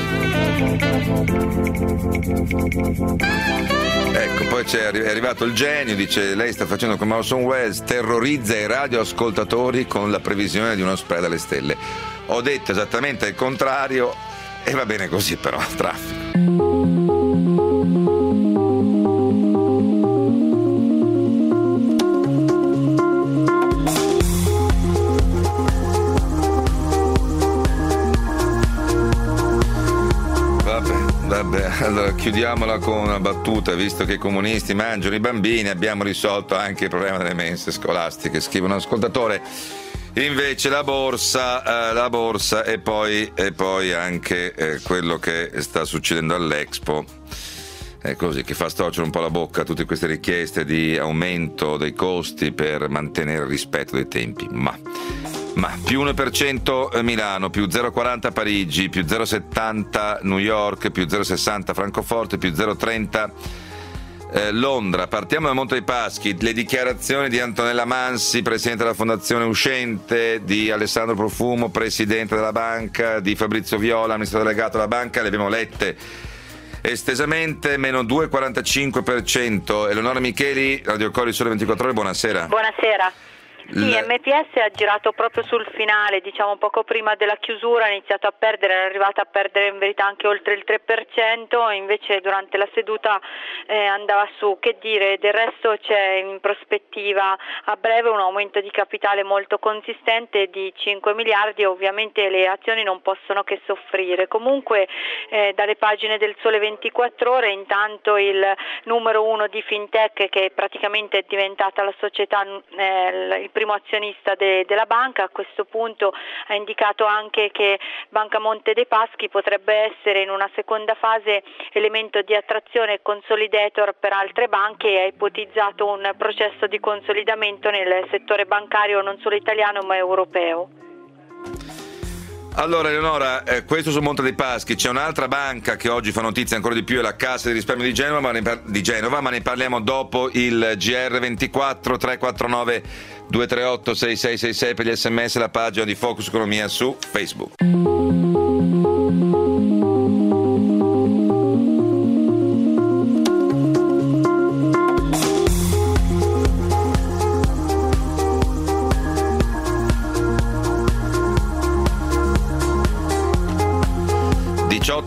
Ecco, poi c'è, è arrivato il genio, dice: lei sta facendo come Orson Welles, terrorizza i radioascoltatori con la previsione di uno spread alle stelle. Ho detto esattamente il contrario e va bene così, però traffico. Vabbè, allora chiudiamola con una battuta, visto che i comunisti mangiano i bambini, abbiamo risolto anche il problema delle mense scolastiche, scrive un ascoltatore. Invece la borsa, eh, la borsa e poi, e poi anche eh, quello che sta succedendo all'Expo, è così che fa storcere un po' la bocca a tutte queste richieste di aumento dei costi per mantenere il rispetto dei tempi, ma... Ma più uno per cento Milano, più zero virgola quaranta Parigi, più zero virgola settanta New York, più zero virgola sessanta Francoforte, più zero virgola trenta eh, Londra. Partiamo da Monte dei Paschi, le dichiarazioni di Antonella Mansi, presidente della fondazione uscente, di Alessandro Profumo, presidente della banca, di Fabrizio Viola, amministratore delegato della banca, le abbiamo lette estesamente. Meno due virgola quarantacinque per cento. Eleonora Micheli, Radio Cori Sole ventiquattro Ore, buonasera. Buonasera. Sì, M P S ha girato proprio sul finale, diciamo poco prima della chiusura, ha iniziato a perdere, è arrivata a perdere in verità anche oltre il tre per cento, invece durante la seduta eh, andava su. Che dire, del resto c'è in prospettiva a breve un aumento di capitale molto consistente di cinque miliardi e ovviamente le azioni non possono che soffrire. Comunque eh, dalle pagine del Sole ventiquattro Ore intanto il numero uno di Fintech, che praticamente è diventata la società, eh, il primo azionista de, della banca, a questo punto ha indicato anche che Banca Monte dei Paschi potrebbe essere in una seconda fase elemento di attrazione e consolidator per altre banche e ha ipotizzato un processo di consolidamento nel settore bancario non solo italiano ma europeo. Allora Eleonora, eh, questo su Monte dei Paschi. C'è un'altra banca che oggi fa notizia ancora di più, è la Cassa di Risparmio di Genova, ma ne, par- di Genova, ma ne parliamo dopo il G R ventiquattro. Tre quattro nove due tre otto sei sei sei sei per gli sms, la pagina di Focus Economia su Facebook.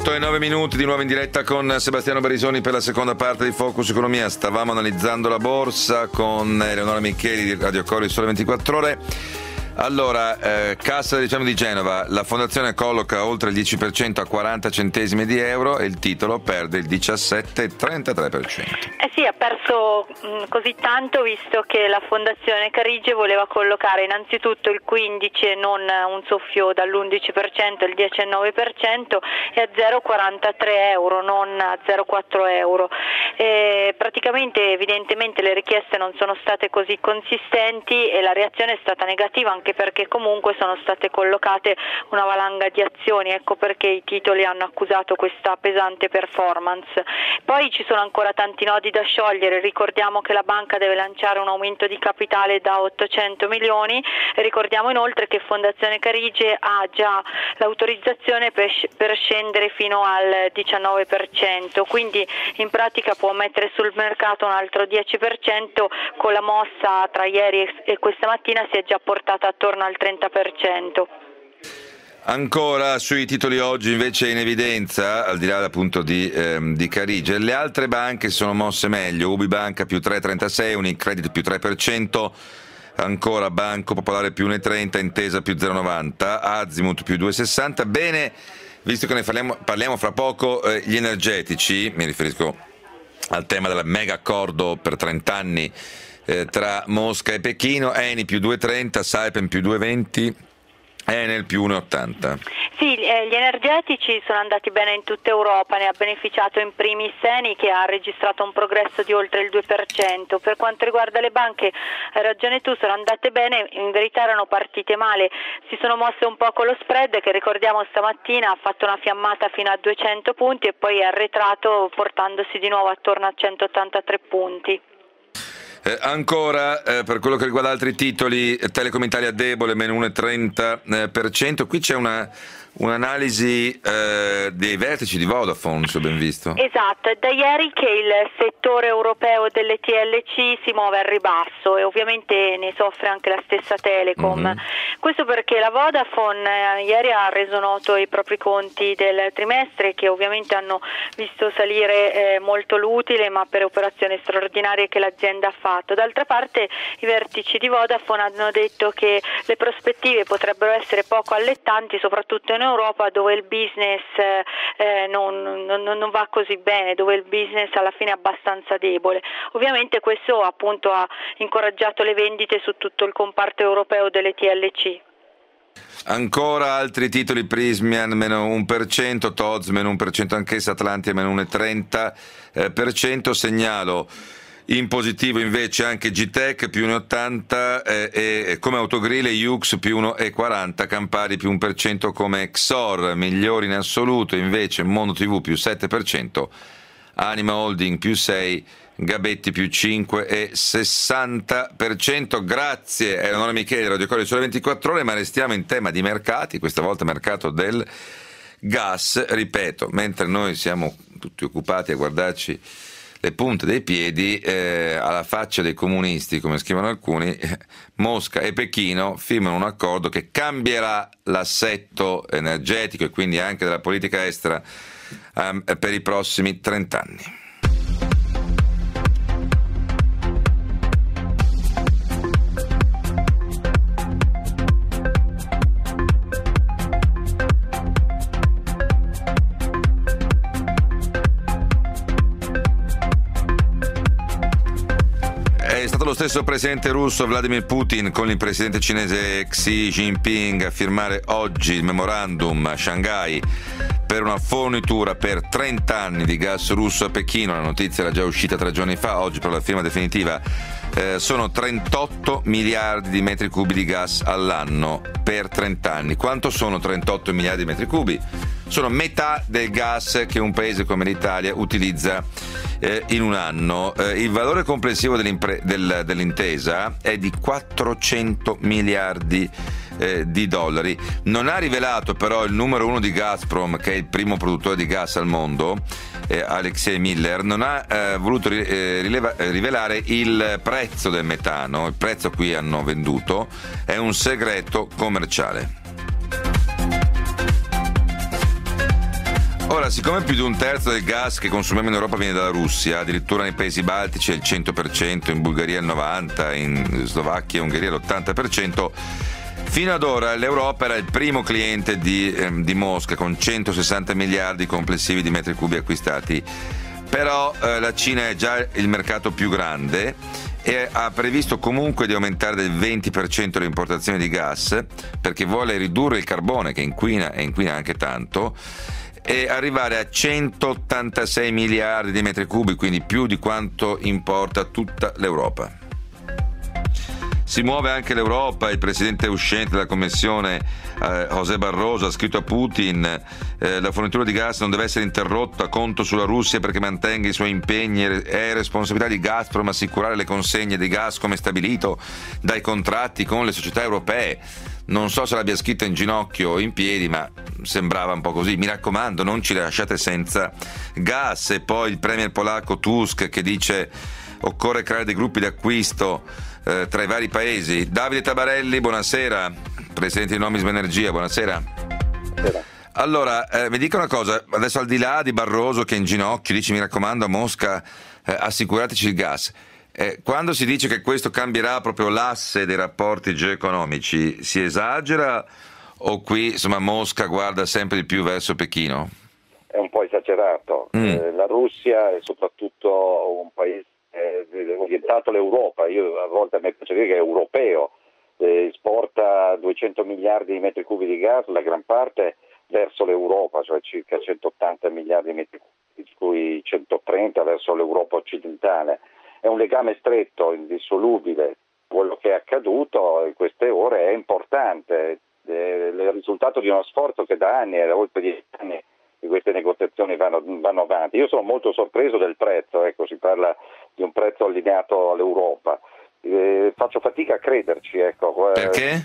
otto e nove minuti di nuovo in diretta con Sebastiano Barisoni per la seconda parte di Focus Economia. Stavamo analizzando la borsa con Eleonora Micheli di Radio Cori Sole ventiquattro Ore. Allora, eh, Cassa diciamo di Genova, la fondazione colloca oltre il dieci per cento a quaranta centesimi di euro e il titolo perde il diciassette virgola trentatré per cento. Eh sì, ha perso mh, così tanto visto che la fondazione Carige voleva collocare innanzitutto il quindici e non un soffio dall'undici per cento al dieci virgola nove per cento e a zero virgola quarantatré euro, non a zero virgola quattro euro. E praticamente evidentemente le richieste non sono state così consistenti e la reazione è stata negativa, anche perché comunque sono state collocate una valanga di azioni, ecco perché i titoli hanno accusato questa pesante performance. Poi ci sono ancora tanti nodi da sciogliere, ricordiamo che la banca deve lanciare un aumento di capitale da ottocento milioni e ricordiamo inoltre che Fondazione Carige ha già l'autorizzazione per, per scendere fino al diciannove per cento, quindi in pratica può mettere sul mercato un altro dieci per cento, con la mossa tra ieri e questa mattina si è già portata attorno al trenta per cento. Ancora sui titoli oggi invece in evidenza, al di là appunto di, ehm, di Carige, le altre banche si sono mosse meglio. UbiBanca più tre virgola trentasei, Unicredit più tre per cento, ancora Banco Popolare più uno virgola trenta, Intesa più zero virgola novanta, Azimut più due virgola sessanta. Bene, visto che ne parliamo, parliamo fra poco, eh, gli energetici, mi riferisco al tema del mega accordo per trenta anni eh, tra Mosca e Pechino, Eni più due virgola trenta, Saipem più due virgola venti, Enel più uno virgola ottanta. Sì, eh, gli energetici sono andati bene in tutta Europa, ne ha beneficiato in primis Eni che ha registrato un progresso di oltre il due per cento. Per quanto riguarda le banche, hai ragione tu, sono andate bene, in verità erano partite male, si sono mosse un po' con lo spread che ricordiamo stamattina ha fatto una fiammata fino a duecento punti e poi è arretrato portandosi di nuovo attorno a centottantatré punti. Eh, ancora eh, per quello che riguarda altri titoli, Telecom Italia debole, meno uno virgola trenta per cento. Qui c'è una un'analisi eh, dei vertici di Vodafone, se ho ben visto. Esatto, è da ieri che il settore europeo delle T L C si muove al ribasso e ovviamente ne soffre anche la stessa Telecom. Mm-hmm. Questo perché la Vodafone eh, ieri ha reso noto i propri conti del trimestre che ovviamente hanno visto salire eh, molto l'utile, ma per operazioni straordinarie che l'azienda ha fatto. D'altra parte i vertici di Vodafone hanno detto che le prospettive potrebbero essere poco allettanti, soprattutto in Europa dove il business eh, non, non, non va così bene, dove il business alla fine è abbastanza debole. Ovviamente questo appunto ha incoraggiato le vendite su tutto il comparto europeo delle T L C. Ancora altri titoli, Prismian meno uno per cento, T O Z meno uno per cento anch'essa, Atlantia meno uno virgola trenta per cento, segnalo in positivo invece anche G-Tech più uno virgola ottanta eh, e come Autogrill e Yux più uno virgola quaranta, Campari più uno per cento come Xor, migliori in assoluto invece Mondo tivù più sette per cento, Anima Holding più sei, Gabetti più cinque virgola sessanta per cento. Grazie Eleonora Micheli, Radio Cori Sole ventiquattro Ore, ma restiamo in tema di mercati, questa volta mercato del gas, ripeto, mentre noi siamo tutti occupati a guardarci le punte dei piedi, eh, alla faccia dei comunisti, come scrivono alcuni, eh, Mosca e Pechino firmano un accordo che cambierà l'assetto energetico e quindi anche della politica estera eh, per i prossimi trent'anni. Lo stesso presidente russo Vladimir Putin con il presidente cinese Xi Jinping a firmare oggi il memorandum a Shanghai per una fornitura per trenta anni di gas russo a Pechino. La notizia era già uscita tre giorni fa, oggi per la firma definitiva eh, sono trentotto miliardi di metri cubi di gas all'anno per trenta anni. Quanto sono trentotto miliardi di metri cubi? Sono metà del gas che un paese come l'Italia utilizza eh, in un anno. Eh, il valore complessivo del, dell'intesa è di quattrocento miliardi eh, di dollari. Non ha rivelato però il numero uno di Gazprom, che è il primo produttore di gas al mondo, eh, Alexei Miller, non ha eh, voluto ri- eh, rileva- rivelare il prezzo del metano. Il prezzo a cui hanno venduto è un segreto commerciale. Ora, siccome più di un terzo del gas che consumiamo in Europa viene dalla Russia, addirittura nei paesi baltici è il cento per cento, in Bulgaria il novanta per cento, in Slovacchia e Ungheria l'ottanta per cento, fino ad ora l'Europa era il primo cliente di, eh, di Mosca con centosessanta miliardi complessivi di metri cubi acquistati. Però eh, la Cina è già il mercato più grande e ha previsto comunque di aumentare del venti per cento le importazioni di gas perché vuole ridurre il carbone che inquina e inquina anche tanto e arrivare a centottantasei miliardi di metri cubi, quindi più di quanto importa tutta l'Europa. Si muove anche l'Europa, il presidente uscente della Commissione eh, José Barroso ha scritto a Putin eh, la fornitura di gas non deve essere interrotta, conto sulla Russia perché mantenga i suoi impegni, è responsabilità di Gazprom assicurare le consegne di gas come stabilito dai contratti con le società europee. Non so se l'abbia scritta in ginocchio o in piedi, ma sembrava un po' così. Mi raccomando, non ci lasciate senza gas. E poi il premier polacco Tusk che dice occorre creare dei gruppi di acquisto eh, tra i vari paesi. Davide Tabarelli, buonasera, presidente di Nomisma Energia, buonasera. Buonasera. Allora, eh, mi dica una cosa, adesso al di là di Barroso che è in ginocchio dice mi raccomando a Mosca eh, assicurateci il gas. Eh, quando si dice che questo cambierà proprio l'asse dei rapporti geoeconomici, si esagera o qui insomma Mosca guarda sempre di più verso Pechino? È un po' esagerato. Mm. Eh, la Russia è soprattutto un paese eh, orientato all'Europa, io a volte mi piace dire che è europeo, eh, esporta duecento miliardi di metri cubi di gas, la gran parte verso l'Europa, cioè circa centottanta miliardi di metri cubi, di cui centotrenta verso l'Europa occidentale. È un legame stretto, indissolubile. Quello che è accaduto in queste ore è importante, è il risultato di uno sforzo che da anni, da oltre dieci anni, di queste negoziazioni vanno, vanno avanti. Io sono molto sorpreso del prezzo, ecco, si parla di un prezzo allineato all'Europa. Eh, faccio fatica a crederci, ecco. Perché?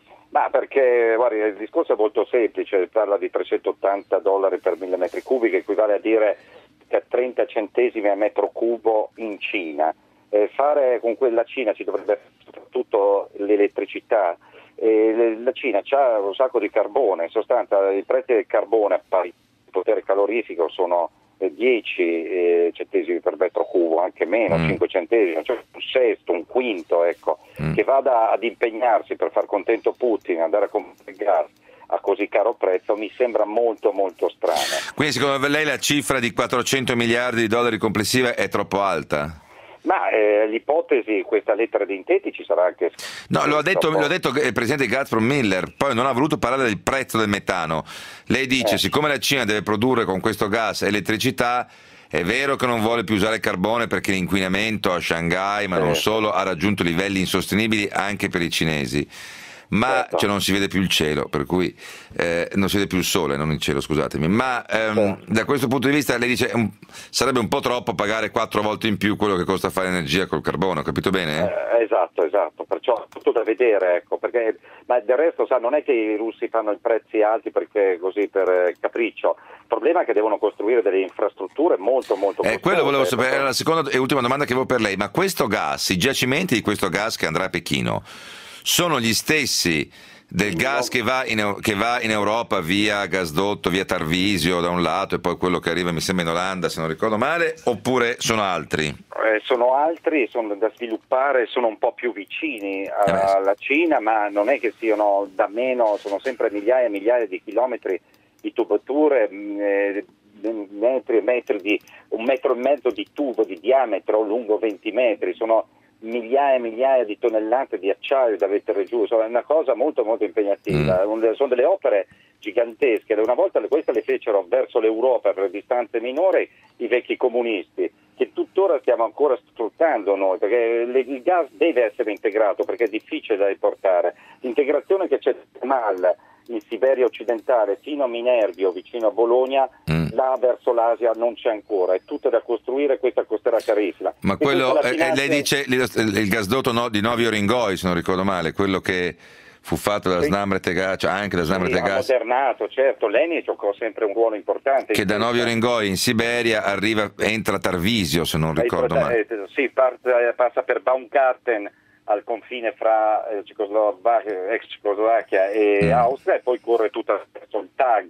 Ma perché, guardi, il discorso è molto semplice, parla di trecentottanta dollari per mille metri cubi, che equivale a dire a trenta centesimi a metro cubo in Cina. Eh, fare con quella Cina ci dovrebbe soprattutto l'elettricità. Eh, la Cina ha un sacco di carbone, in sostanza i prezzi del carbone a pari potere calorifico sono dieci eh, centesimi per metro cubo, anche meno, mm. cinque centesimi, cioè un sesto, un quinto, ecco, mm. che vada ad impegnarsi per far contento Putin, andare a comprare il gas a così caro prezzo, mi sembra molto molto strano. Quindi secondo lei la cifra di quattrocento miliardi di dollari complessiva è troppo alta? Ma eh, l'ipotesi, questa lettera di intenti ci sarà anche... No, lo ha detto, lo ha detto il presidente di Gazprom Miller, poi non ha voluto parlare del prezzo del metano. Lei dice, eh. siccome la Cina deve produrre con questo gas elettricità, è vero che non vuole più usare il carbone perché l'inquinamento a Shanghai, ma eh. non solo, ha raggiunto livelli insostenibili anche per i cinesi. Ma certo. cioè non si vede più il cielo, per cui eh, non si vede più il sole, non il cielo, scusatemi. Ma ehm, certo. da questo punto di vista lei dice um, sarebbe un po' troppo pagare quattro volte in più quello che costa fare energia col carbone, ho capito bene? Eh, esatto, esatto, perciò è tutto da vedere, ecco, perché ma del resto sa, non è che i russi fanno i prezzi alti perché così per eh, capriccio. Il problema è che devono costruire delle infrastrutture molto molto costose. Eh, quello volevo sapere, era la seconda e ultima domanda che avevo per lei, ma questo gas, i giacimenti di questo gas che andrà a Pechino sono gli stessi del gas che va, in, che va in Europa via gasdotto, via Tarvisio da un lato e poi quello che arriva mi sembra in Olanda se non ricordo male, oppure sono altri? Eh, sono altri, sono da sviluppare, sono un po' più vicini alla Cina, ma non è che siano da meno, sono sempre migliaia e migliaia di chilometri di tubature, eh, metri e metri di, un metro e mezzo di tubo di diametro lungo venti metri, sono migliaia e migliaia di tonnellate di acciaio da mettere giù, è una cosa molto molto impegnativa, mm. sono delle opere gigantesche. Una volta queste le fecero verso l'Europa per distanze minori i vecchi comunisti, che tuttora stiamo ancora sfruttando noi, perché il gas deve essere integrato perché è difficile da importare. L'integrazione che c'è mal in Siberia occidentale fino a Minervio vicino a Bologna, mm. là verso l'Asia non c'è ancora, è tutto da costruire, questa costerà carissima. Ma quello eh, finanza... lei dice il, il gasdotto no, di Novi Oringoi, se non ricordo male, quello che fu fatto da sì. Snamret e Gas, cioè anche da Snamret sì, e Gas, modernato, certo, l'Eni giocò sempre un ruolo importante che da Novi Oringoi in Siberia arriva, entra a Tarvisio, se non ricordo eh, male. Eh, sì, parte, passa per Baumgarten al confine fra eh, Cecoslovacchia, ex Cecoslovacchia e mm. Austria, e poi corre tutta verso il T A G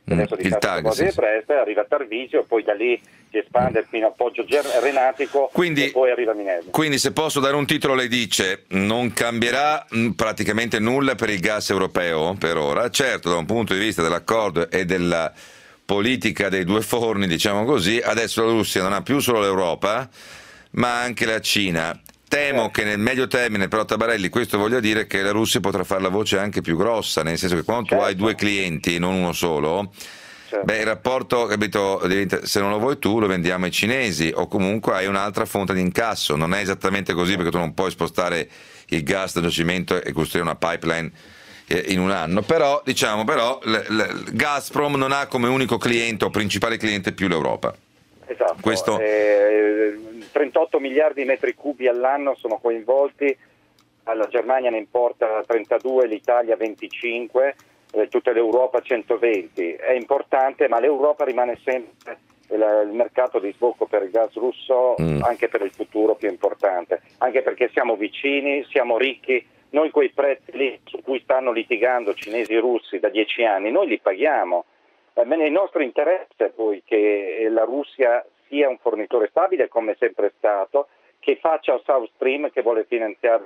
adesso mm, di Castro sì, e Preste, arriva Tarvisio, poi da lì si espande fino a Poggio Renatico quindi, e poi arriva Minelli. Quindi se posso dare un titolo, lei dice non cambierà mh, praticamente nulla per il gas europeo per ora, certo da un punto di vista dell'accordo e della politica dei due forni, diciamo così, adesso la Russia non ha più solo l'Europa ma anche la Cina. Temo che nel medio termine, però, Tabarelli, questo voglio dire che la Russia potrà fare la voce anche più grossa, nel senso che quando certo. tu hai due clienti, non uno solo, certo. beh, il rapporto, capito, diventa, se non lo vuoi tu lo vendiamo ai cinesi, o comunque hai un'altra fonte di incasso. Non è esattamente così, perché tu non puoi spostare il gas dal giacimento e costruire una pipeline in un anno, però diciamo però l- l- Gazprom non ha come unico cliente o principale cliente più l'Europa. Esatto. Questo... Eh, trentotto miliardi di metri cubi all'anno sono coinvolti, la Germania ne importa trentadue, l'Italia venticinque, eh, tutta l'Europa centoventi. È importante, ma l'Europa rimane sempre il, il mercato di sbocco per il gas russo, mm. anche per il futuro più importante, anche perché siamo vicini, siamo ricchi. Noi quei prezzi lì su cui stanno litigando cinesi e russi da dieci anni, noi li paghiamo. È nel nostro interesse poi che la Russia sia un fornitore stabile come è sempre stato, che faccia South Stream che vuole finanziare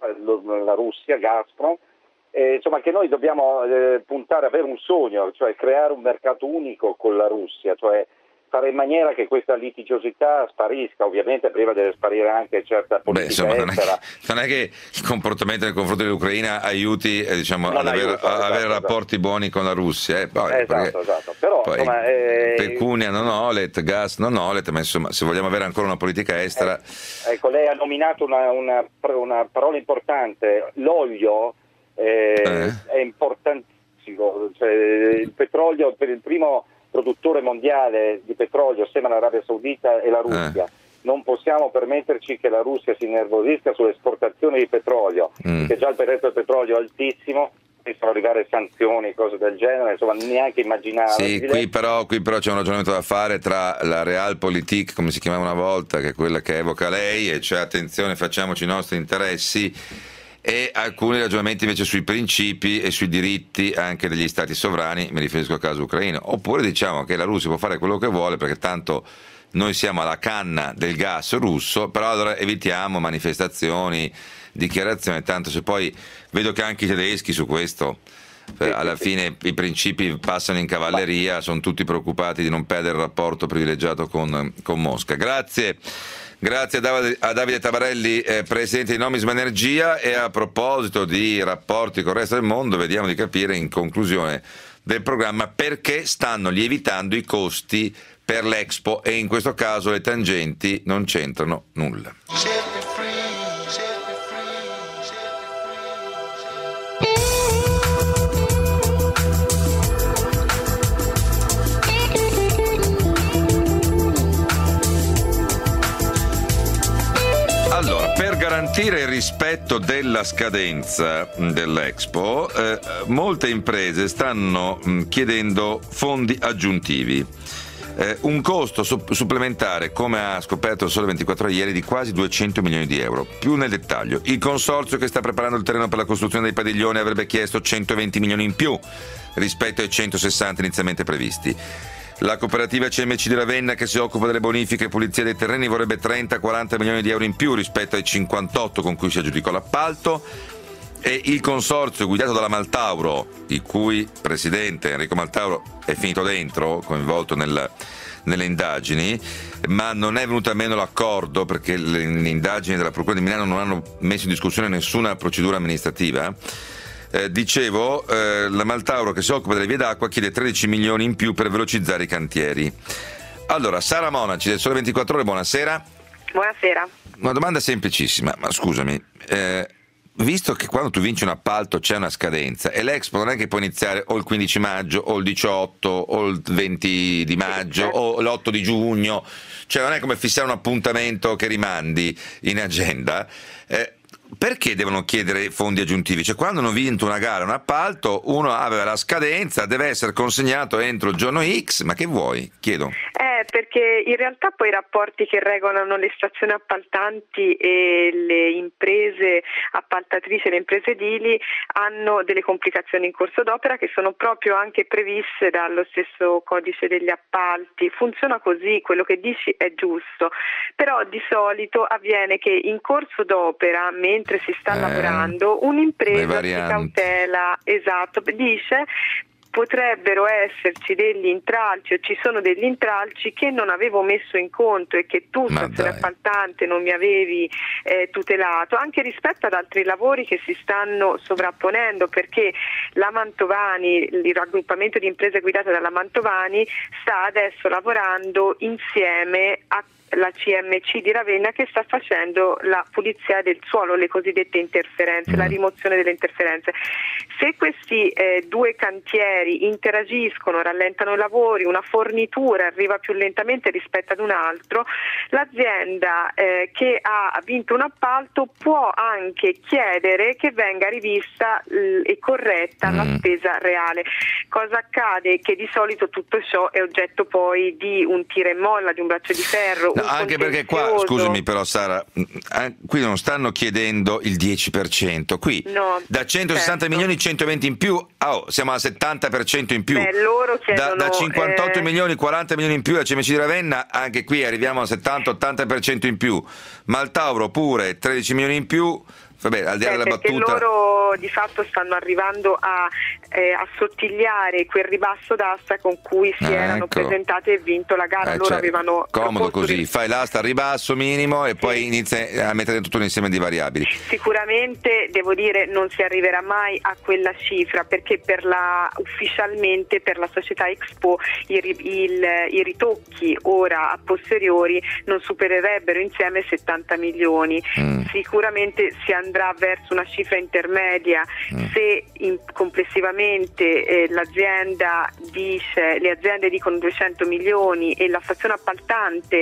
la Russia, Gazprom, eh, insomma che noi dobbiamo eh, puntare a avere un sogno, cioè creare un mercato unico con la Russia, cioè fare in maniera che questa litigiosità sparisca. Ovviamente prima deve sparire anche certa politica. Beh, insomma, non, è che, non è che il comportamento nei confronti dell'Ucraina aiuti eh, diciamo, ad avere, aiuta, a esatto, avere esatto. rapporti buoni con la Russia. Eh, poi, esatto, perché, esatto. Però, poi, insomma, eh, pecunia non olet, gas non olet, ma insomma se vogliamo avere ancora una politica estera... Eh, ecco, lei ha nominato una, una, una parola importante, l'olio eh, eh. è importantissimo, cioè, il petrolio per il primo... produttore mondiale di petrolio sembra l'Arabia Saudita e la Russia. Eh. Non possiamo permetterci che la Russia si innervosisca sull'esportazione di petrolio, mm. che già il prezzo del petrolio è altissimo, possono arrivare sanzioni, cose del genere, insomma neanche immaginare. Sì, qui però, qui però c'è un ragionamento da fare tra la Realpolitik, come si chiamava una volta, che è quella che evoca lei, e cioè attenzione, facciamoci i nostri interessi, e alcuni ragionamenti invece sui principi e sui diritti anche degli stati sovrani, mi riferisco al caso ucraino. Oppure diciamo che la Russia può fare quello che vuole perché tanto noi siamo alla canna del gas russo, però allora evitiamo manifestazioni, dichiarazioni, tanto se poi vedo che anche i tedeschi su questo alla fine i principi passano in cavalleria, sono tutti preoccupati di non perdere il rapporto privilegiato con, con Mosca. Grazie. Grazie a Davide Tabarelli, eh, presidente di Nomisma Energia. E a proposito di rapporti con il resto del mondo, vediamo di capire in conclusione del programma perché stanno lievitando i costi per l'Expo e in questo caso le tangenti non c'entrano nulla. Allora, per garantire il rispetto della scadenza dell'Expo, eh, molte imprese stanno mh, chiedendo fondi aggiuntivi. Eh, un costo su- supplementare, come ha scoperto il Sole ventiquattro Ore ieri, di quasi duecento milioni di euro. Più nel dettaglio, il consorzio che sta preparando il terreno per la costruzione dei padiglioni avrebbe chiesto centoventi milioni in più rispetto ai centosessanta inizialmente previsti. La cooperativa C M C di Ravenna, che si occupa delle bonifiche e pulizia dei terreni, vorrebbe trenta quaranta milioni di euro in più rispetto ai cinquantotto con cui si aggiudicò l'appalto. E il consorzio guidato dalla Maltauro, il cui presidente Enrico Maltauro è finito dentro, coinvolto nel, nelle indagini, ma non è venuto a meno l'accordo perché le, le indagini della Procura di Milano non hanno messo in discussione nessuna procedura amministrativa. Eh, dicevo, eh, la Maltauro, che si occupa delle vie d'acqua, chiede tredici milioni in più per velocizzare i cantieri. Allora, Sara Monaci del Sole ventiquattro Ore, buonasera. Buonasera. Una domanda semplicissima, ma scusami, eh, visto che quando tu vinci un appalto c'è una scadenza e l'Expo non è che può iniziare o il quindici maggio o il diciotto o il venti di maggio o l'otto di giugno, cioè non è come fissare un appuntamento che rimandi in agenda, eh, perché devono chiedere fondi aggiuntivi? Cioè quando hanno vinto una gara, un appalto, uno aveva la scadenza, deve essere consegnato entro il giorno X, ma che vuoi? Chiedo. Eh, perché in realtà poi i rapporti che regolano le stazioni appaltanti e le imprese appaltatrici e le imprese edili hanno delle complicazioni in corso d'opera che sono proprio anche previste dallo stesso codice degli appalti. Funziona così, quello che dici è giusto, però di solito avviene che in corso d'opera, mentre si sta eh, lavorando, un'impresa si cautela, esatto, dice potrebbero esserci degli intralci o ci sono degli intralci che non avevo messo in conto e che tu, stazione appaltante, non mi avevi eh, tutelato, anche rispetto ad altri lavori che si stanno sovrapponendo, perché la Mantovani, il raggruppamento di imprese guidate dalla Mantovani, sta adesso lavorando insieme a la C M C di Ravenna, che sta facendo la pulizia del suolo, le cosiddette interferenze, mm. la rimozione delle interferenze. Se questi eh, due cantieri interagiscono, rallentano i lavori, una fornitura arriva più lentamente rispetto ad un altro, l'azienda eh, che ha vinto un appalto può anche chiedere che venga rivista l- e corretta mm. la spesa reale. Cosa accade? Che di solito tutto ciò è oggetto poi di un tira e molla, di un braccio di ferro. No, anche perché qua, scusami però Sara, qui non stanno chiedendo il dieci per cento, qui no, da centosessanta certo. milioni centoventi in più, oh, siamo al settanta per cento in più. Beh, loro chiedono, da, da cinquantotto eh... milioni, quaranta milioni in più a C M C di Ravenna, anche qui arriviamo al settanta ottanta per cento in più. Maltauro pure tredici milioni in più. Vabbè, al di là eh, della perché battuta, loro di fatto stanno arrivando a eh, assottigliare quel ribasso d'asta con cui si ah, erano ecco. presentati e vinto la gara. Eh, loro cioè, avevano comodo così, ri- fai l'asta al ribasso minimo e sì. poi inizia a mettere tutto un insieme di variabili. Sicuramente devo dire non si arriverà mai a quella cifra, perché per la ufficialmente per la società Expo i, il, i ritocchi ora a posteriori non supererebbero insieme settanta milioni. Mm. Sicuramente si andrà verso una cifra intermedia mm. se in, complessivamente eh, l'azienda dice, le aziende dicono duecento milioni e la stazione appaltante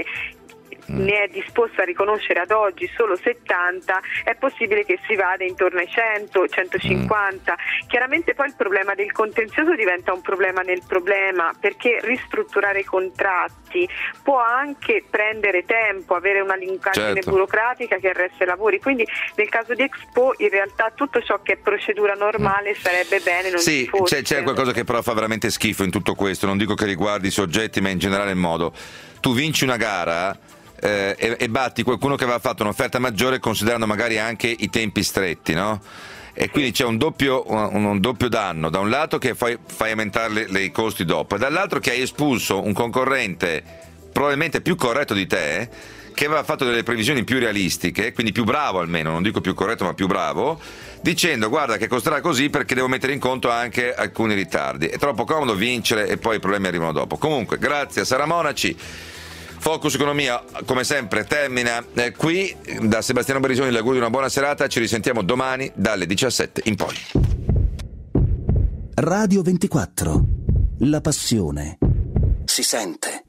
ne è disposta a riconoscere ad oggi solo settanta, è possibile che si vada intorno ai cento centocinquanta. Mm. Chiaramente poi il problema del contenzioso diventa un problema nel problema, perché ristrutturare i contratti può anche prendere tempo, avere una linguaggine certo. burocratica che arresta i lavori, quindi nel caso di Expo in realtà tutto ciò che è procedura normale mm. sarebbe bene non sì, ci fosse. C'è, c'è qualcosa che però fa veramente schifo in tutto questo, non dico che riguardi i soggetti ma in generale il modo. Tu vinci una gara Eh, e, e batti qualcuno che aveva fatto un'offerta maggiore considerando magari anche i tempi stretti, no? E quindi c'è un doppio, un, un doppio danno, da un lato che fai, fai aumentare le, le, i costi dopo, e dall'altro che hai espulso un concorrente probabilmente più corretto di te, che aveva fatto delle previsioni più realistiche, quindi più bravo almeno, non dico più corretto ma più bravo, dicendo guarda che costerà così perché devo mettere in conto anche alcuni ritardi. È troppo comodo vincere e poi i problemi arrivano dopo. Comunque grazie a Sara Monaci. Focus Economia, come sempre, termina eh, qui. Da Sebastiano Barisoni l'augurio di una buona serata. Ci risentiamo domani dalle diciassette in poi. Radio ventiquattro. La passione si sente.